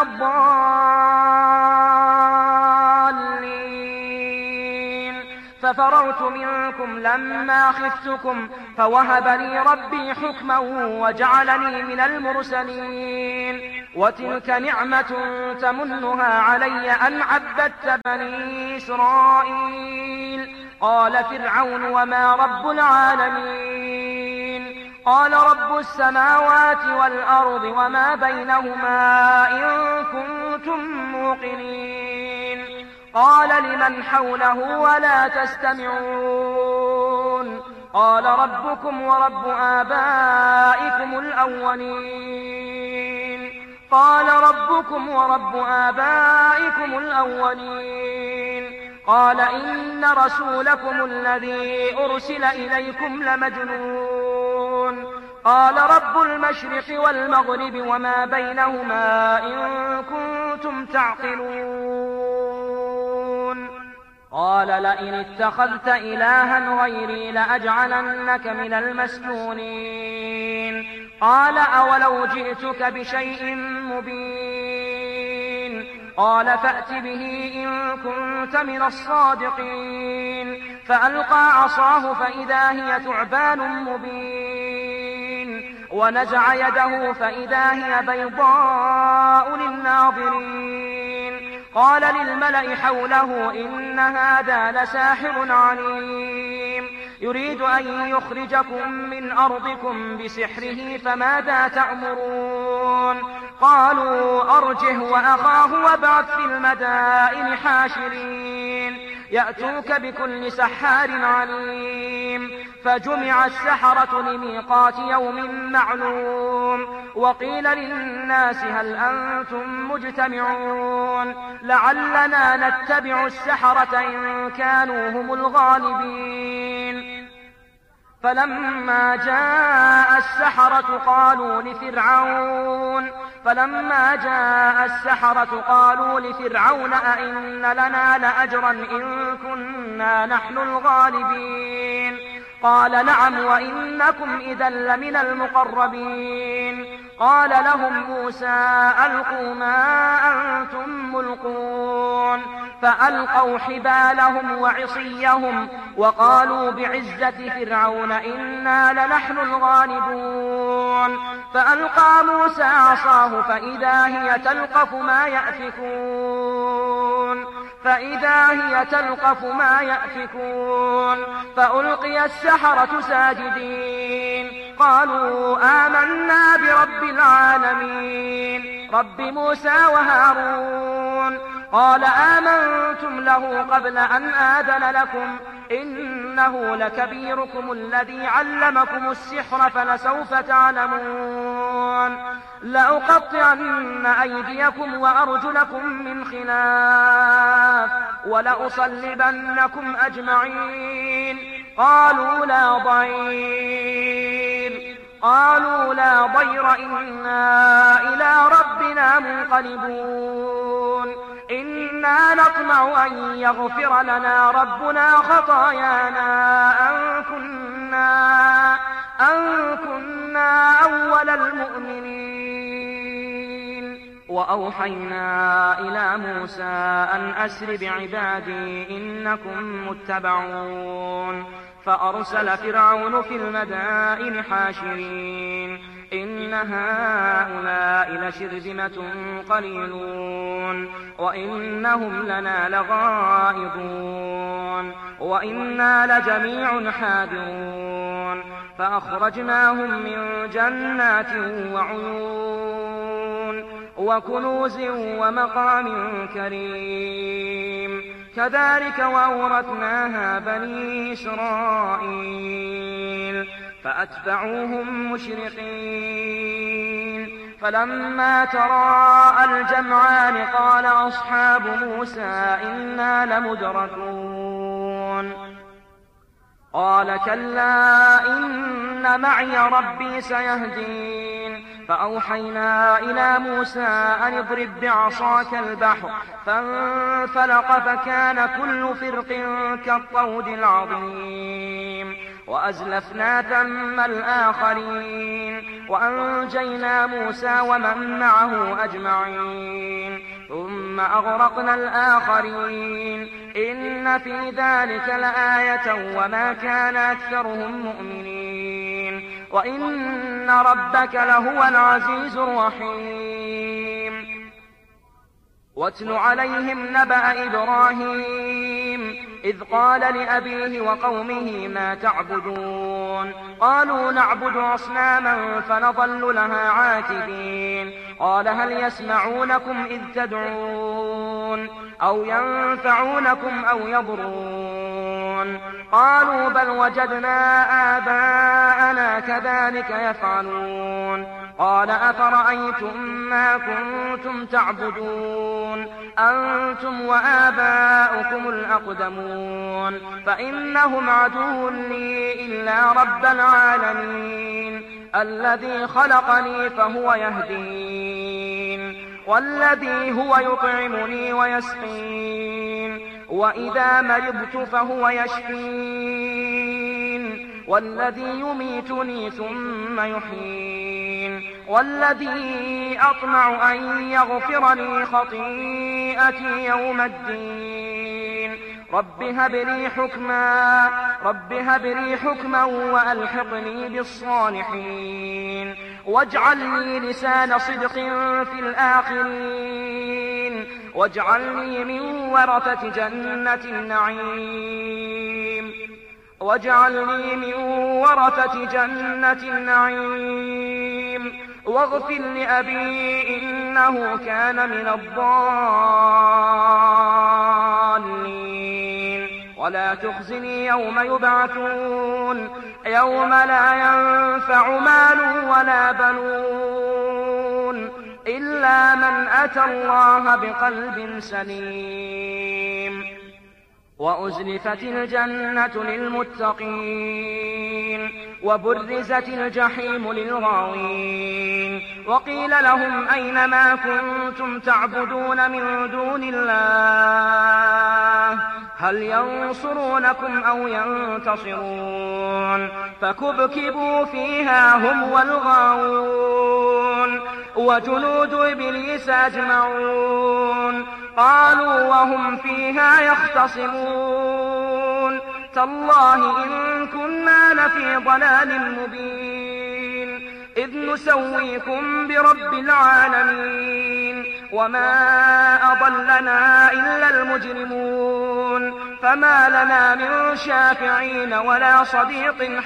الضالين ففررت منكم لما خفتكم فوهب لي ربي حكما وجعلني من المرسلين وتلك نعمة تمنها علي أن عبدت بني إسرائيل. قال فرعون وما رب العالمين؟ قال رب السماوات والأرض وما بينهما إن كنتم موقنين. قال لمن حوله ولا تستمعون؟ قال ربكم ورب آبائكم الأولين. قال ربكم ورب آبائكم الأولين. قال إن رسولكم الذي أرسل إليكم لمجنون. قال رب المشرق والمغرب وما بينهما إن كنتم تعقلون. قال لئن اتخذت إلها غيري لأجعلنك من المسجونين. قال أولو جئتك بشيء مبين؟ قال فأت به إن كنت من الصادقين. فألقى عصاه فإذا هي ثعبان مبين، ونزع يده فإذا هي بيضاء للناظرين. قال للملأ حوله إن هذا لساحر عليم، يريد أن يخرجكم من أرضكم بسحره فماذا تأمرون؟ قالوا أرجه وأخاه وابعث في المدائن حاشرين يأتوك بكل سحار عليم. فجمع السحرة لميقات يوم معلوم، وقيل للناس هل أنتم مجتمعون لعلنا نتبع السحرة إن كانوا هم الغالبين. فلما جاء السحرة قالوا لفرعون أئن لنا لأجرا إن كنا نحن الغالبين؟ قال نعم وإنكم إذا لمن المقربين. قال لهم موسى ألقوا ما أنتم ملقون. فألقوا حبالهم وعصيهم وقالوا بعزة فرعون إنا لنحن الغالبون. فألقى موسى عصاه فإذا هي تلقف ما يأفكون. فألقي السحرة ساجدين قالوا آمنا برب العالمين رب موسى وهارون. قال آمنتم له قبل أن آذن لكم إنه لكبيركم الذي علمكم السحر فلسوف تعلمون. لأقطعن أيديكم وأرجلكم من خلاف ولأصلبنكم أجمعين. قالوا لا ضير إنا إلى ربنا منقلبون. إنا نطمع أن يغفر لنا ربنا خطايانا أن كنا أول المؤمنين. وأوحينا إلى موسى أن أسر بعبادي إنكم متبعون. فأرسل فرعون في المدائن حاشرين إن هؤلاء لشرذمة قليلون وإنهم لنا لغائظون وإنا لجميع حاذرون. فأخرجناهم من جنات وعيون وكنوز ومقام كريم. كذلك وأورثناها بني إسرائيل فأتبعوهم مشرقين. فلما تراءى الجمعان قال أصحاب موسى إنا لمدركون. قال كلا إن معي ربي سيهدين. فأوحينا إلى موسى أن اضرب بعصاك البحر فانفلق فكان كل فرق كالطود العظيم. وأزلفنا ثم الآخرين وأنجينا موسى ومن معه أجمعين ثم أغرقنا الآخرين. إن في ذلك لآية وما كان أكثرهم مؤمنين وإن ربك لهو العزيز الرحيم. واتل عليهم نبأ إبراهيم إذ قال لأبيه وقومه ما تعبدون قالوا نعبد أصناما فنظل لها عاكفين قال هل يسمعونكم إذ تدعون أو ينفعونكم أو يضرون قالوا بل وجدنا آباءنا كذلك يفعلون قال أفرأيتم ما كنتم تعبدون أنتم وآباؤكم الأقدمون فإنهم عدو لي إلا رب العالمين الذي خلقني فهو يهدين والذي هو يطعمني ويسقين وإذا مرضت فهو يشفين والذي يميتني ثم يحيين والذي أطمع أن يغفر لي خطيئتي يوم الدين رب هب لي حكما وألحقني بالصالحين واجعل لي لسان صدق في الآخرين واجعلني من ورثة جنة النعيم واغفر لأبي إنه كان من الضالين ولا تخزني يوم يبعثون يوم لا ينفع مال ولا بنون إلا من أتى الله بقلب سليم وأزلفت الجنة للمتقين وبرزت الجحيم للغاوين وقيل لهم أين ما كنتم تعبدون من دون الله هل ينصرونكم أو ينتصرون فكبكبوا فيها هم والغاوون وجنود إبليس أجمعون قالوا وهم فيها يختصمون تالله إن كنا لفي ضلال مبين إذ نسويكم برب العالمين وما أضلنا إلا المجرمون فما لنا من شافعين ولا صديق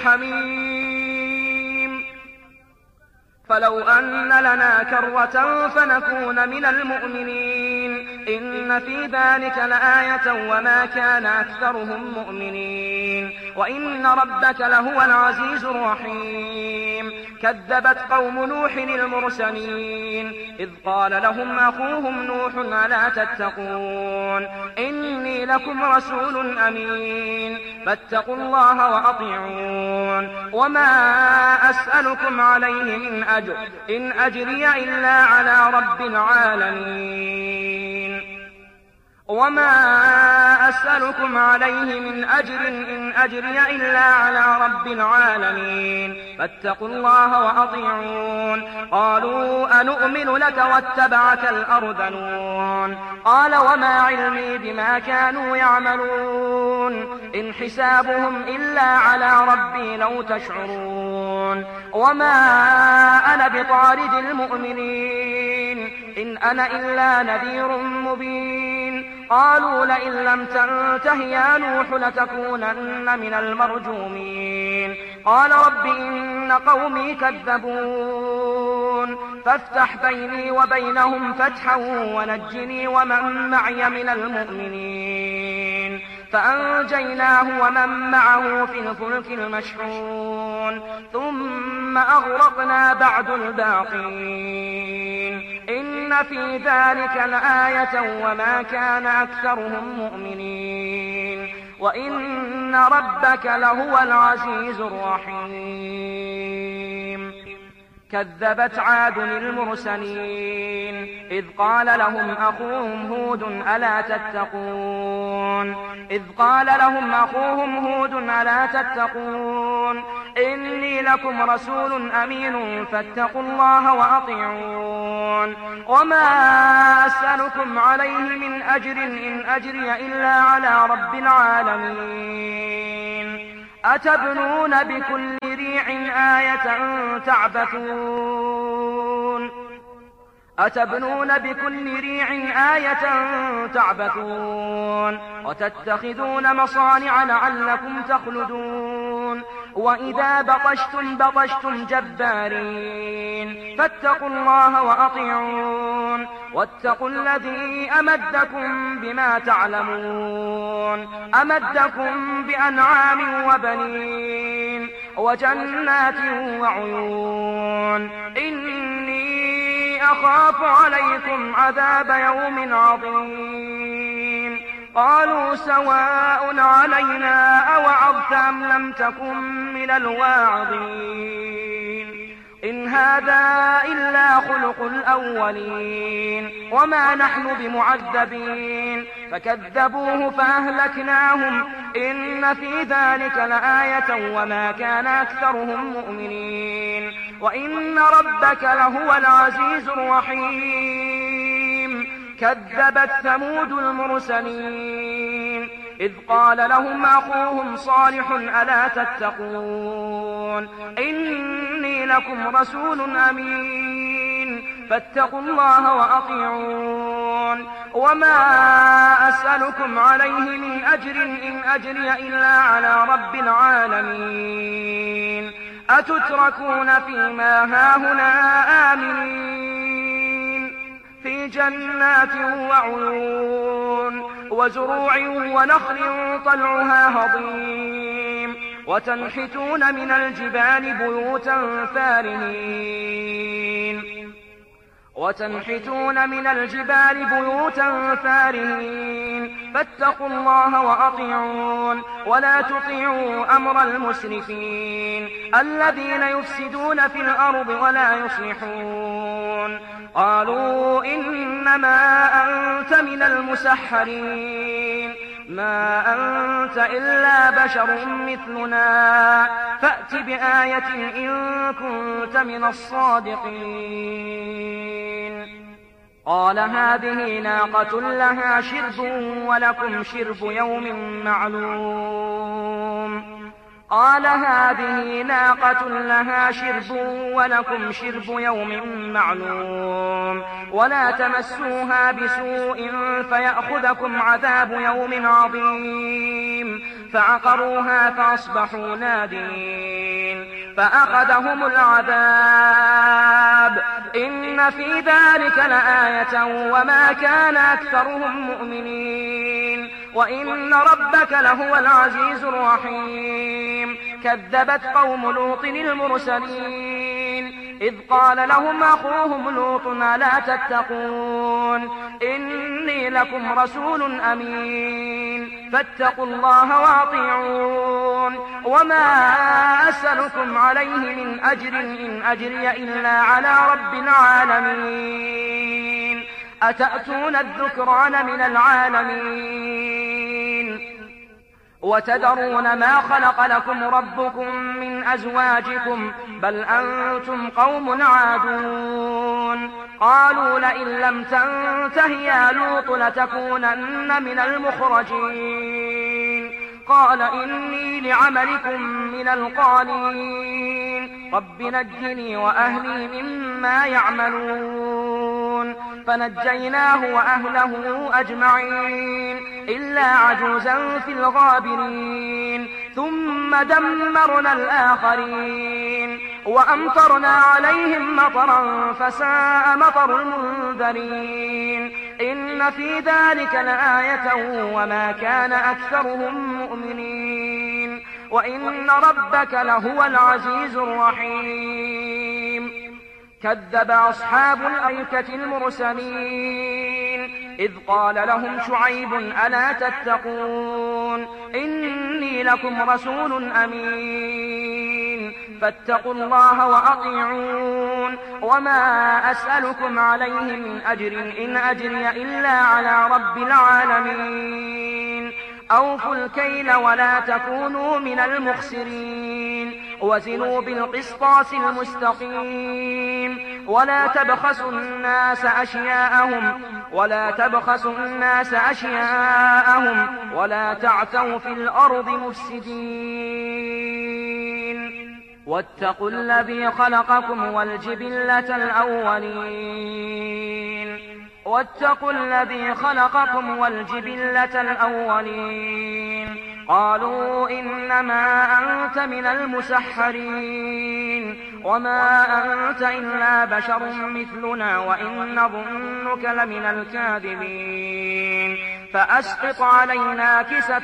حميم فلو أن لنا كرة فنكون من المؤمنين إن في ذلك لآية وما كان أكثرهم مؤمنين وإن ربك لهو العزيز الرحيم كذبت قوم نوح المرسلين إذ قال لهم أخوهم نوح ألا تتقون إني لكم رسول أمين فاتقوا الله وأطيعون وما أسألكم عليه من أجر إن أجري إلا على رب العالمين وما أسألكم عليه من أجر إن أجري إلا على رب العالمين فاتقوا الله وأطيعون قالوا أنؤمن لك واتبعك الأرذلون قال وما علمي بما كانوا يعملون إن حسابهم إلا على ربي لو تشعرون وما أنا بطارد المؤمنين إن أنا إلا نذير مبين قالوا لئن لم تنته يا نوح لتكونن من المرجومين قال رب إن قومي كذبون فافتح بيني وبينهم فتحا ونجني ومن معي من المؤمنين فأنجيناه ومن معه في الفلك المشحون ثم أغرقنا بعد الباقين إن في ذلك لآية وما كان أكثرهم مؤمنين وإن ربك لهو العزيز الرحيم كذبت عاد المرسلين إذ قال لهم أخوهم هود ألا تتقون إني لكم رسول أمين فاتقوا الله وأطيعون وما أسألكم عليه من أجر إن أجري إلا على رب العالمين أتبنون بكل ريع آية تعبثون أتبنون بكل ريع آية تعبثون وتتخذون مصانع لعلكم تخلدون وإذا بطشتم جبارين فاتقوا الله وأطيعون واتقوا الذي أمدكم بما تعلمون أمدكم بأنعام وبنين وجنات وعيون إني أخاف عليكم عذاب يوم عظيم قالوا سواء علينا أوعظت أم لم تكن من الواعظين إن هذا إلا خلق الأولين وما نحن بمعذبين فكذبوه فأهلكناهم إن في ذلك لآية وما كان أكثرهم مؤمنين وإن ربك لهو العزيز الرحيم كذبت ثمود المرسلين إذ قال لهم أخوهم صالح ألا تتقون إني لكم رسول أمين فاتقوا الله وأطيعون وما أسألكم عليه من أجر إن أجري إلا على رب العالمين أتتركون فيما هاهنا آمنين في جنات وعيون وزروع ونخل طلعها هضيم وتنحتون من الجبال بيوتا فارهين فاتقوا الله وأطيعون ولا تطيعوا أمر المسرفين الذين يفسدون في الأرض ولا يصلحون قالوا إنما أنت من المسحرين ما أنت إلا بشر مثلنا فأت بآية إن كنت من الصادقين قال هذه ناقة لها شرب ولكم شرب يوم معلوم ولا تمسوها بسوء فيأخذكم عذاب يوم عظيم فعقروها فأصبحوا نادمين فأخذهم العذاب إن في ذلك لآية وما كان أكثرهم مؤمنين وإن ربك لهو العزيز الرحيم كذبت قوم لوط المرسلين إذ قال لهم أخوهم لوط ألا تتقون إني لكم رسول أمين فاتقوا الله وأطيعون وما أسألكم عليه من أجر إن أجري إلا على رب العالمين أتأتون الذكران من العالمين وتذرون ما خلق لكم ربكم من أزواجكم بل أنتم قوم عادون قالوا لئن لم تنته يا لوط لتكونن من المخرجين قال إني لعملكم من القالين رب نجني وأهلي مما يعملون فنجيناه وأهله أجمعين إلا عجوزا في الغابرين ثم دمرنا الآخرين وأمطرنا عليهم مطرا فساء مطر المنذرين إن في ذلك لآية وما كان أكثرهم مؤمنين وإن ربك لهو العزيز الرحيم كذب أصحاب الأيكة المرسلين إذ قال لهم شعيب ألا تتقون إني لكم رسول أمين فاتقوا الله وأطيعون وما أسألكم عليه من أجر إن أجري إلا على رب العالمين أوفوا الكيل ولا تكونوا من المخسرين وزنوا بالقسطاس المستقيم ولا تبخسوا الناس أشياءهم ولا تعثوا في الأرض مفسدين واتقوا الذي خلقكم والجبلة الأولين قالوا إنما أنت من المسحرين وما أنت إلا بشر مثلنا وإن نظنك لمن الكاذبين فأسقط علينا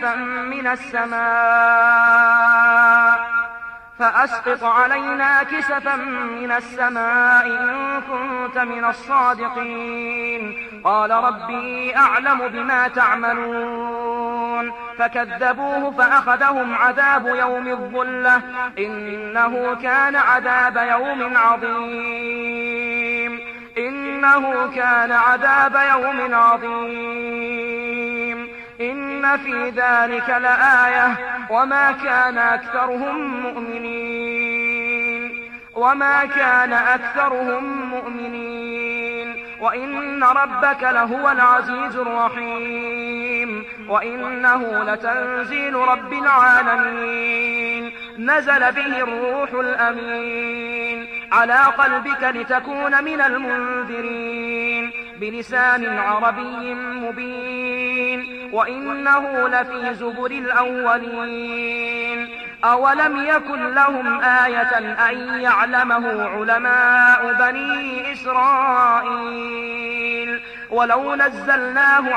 كسفا من السماء إن كنت من الصادقين قال ربي أعلم بما تعملون فكذبوه فأخذهم عذاب يوم الظلة إنه كان عذاب يوم عظيم إن في ذلك لآية وما كان أكثرهم مؤمنين وإن ربك لهو العزيز الرحيم وإنه لتنزيل رب العالمين نزل به الروح الأمين على قلبك لتكون من المنذرين بلسان عربي مبين وإنه لفي زبر الأولين أولم يكن لهم آية أن يعلمه علماء بني إسرائيل ولو نزلناه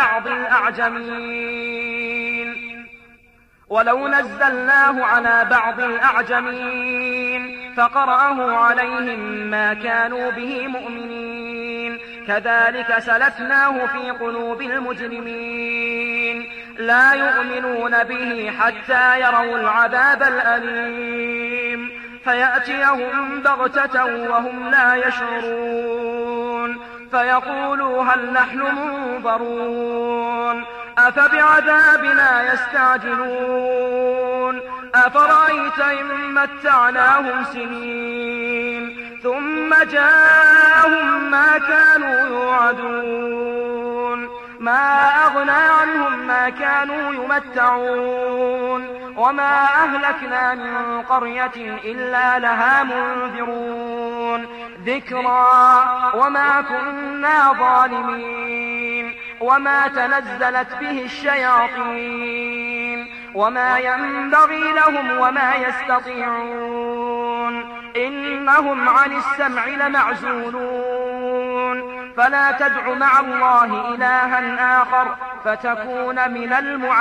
على بعض الأعجمين فقرأه عليهم ما كانوا به مؤمنين كذلك سلكناه في قلوب المجرمين لا يؤمنون به حتى يروا العذاب الأليم فيأتيهم بغتة وهم لا يشعرون فيقولوا هل نحن منظرون أفبعذابنا يستعجلون أفرأيت إن متعناهم سنين ثم جاءهم ما كانوا يوعدون ما أغنى عنهم ما كانوا يمتعون وما أهلكنا من قرية إلا لها منذرون ذكرى وما كنا ظالمين وما تنزلت به الشياطين وما ينبغي لهم وما يستطيعون إنهم عن السمع لمعزولون فلا تدع مع الله إلها آخر فتكون من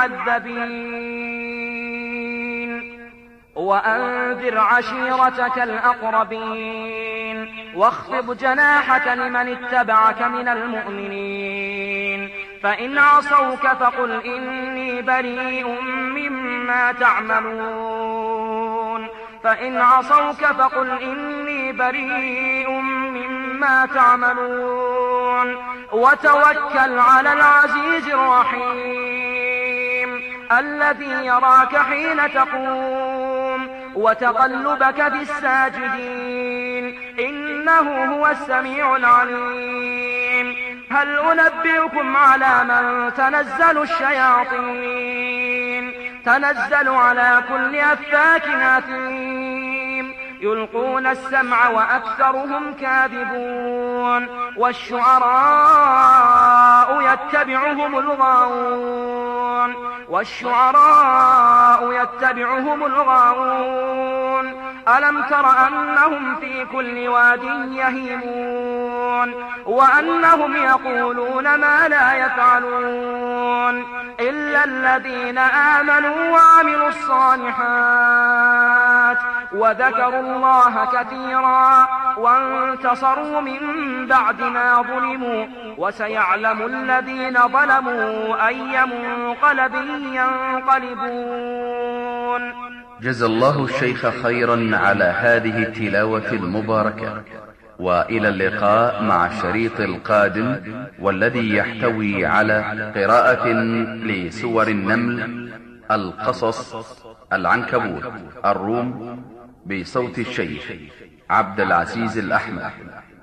المعذبين وأنذر عشيرتك الأقربين واخفض جناحك لمن اتبعك من المؤمنين فإن عصوك فقل إني بريء مما تعملون وتوكل على العزيز الرحيم الذي يراك حين تقوم وتقلبك في الساجدين إنه هو السميع العليم هل أنبئكم على من تنزل الشياطين تنزل على كل أفاك أثيم يلقون السمع وأكثرهم كاذبون والشعراء يتبعهم الغاوون ألم تر أنهم في كل واد يهيمون وأنهم يقولون ما لا يفعلون إلا الذين آمنوا وعملوا الصالحات وذكروا الله كثيرا وانتصروا من بعد ما ظلموا وسيعلم الذين ظلموا أي منقلب ينقلبون. جزى الله الشيخ خيرا على هذه التلاوة المباركة، وإلى اللقاء مع الشريط القادم والذي يحتوي على قراءة لسور النمل، القصص، العنكبوت، الروم، بصوت الشيخ عبد العزيز الأحمد.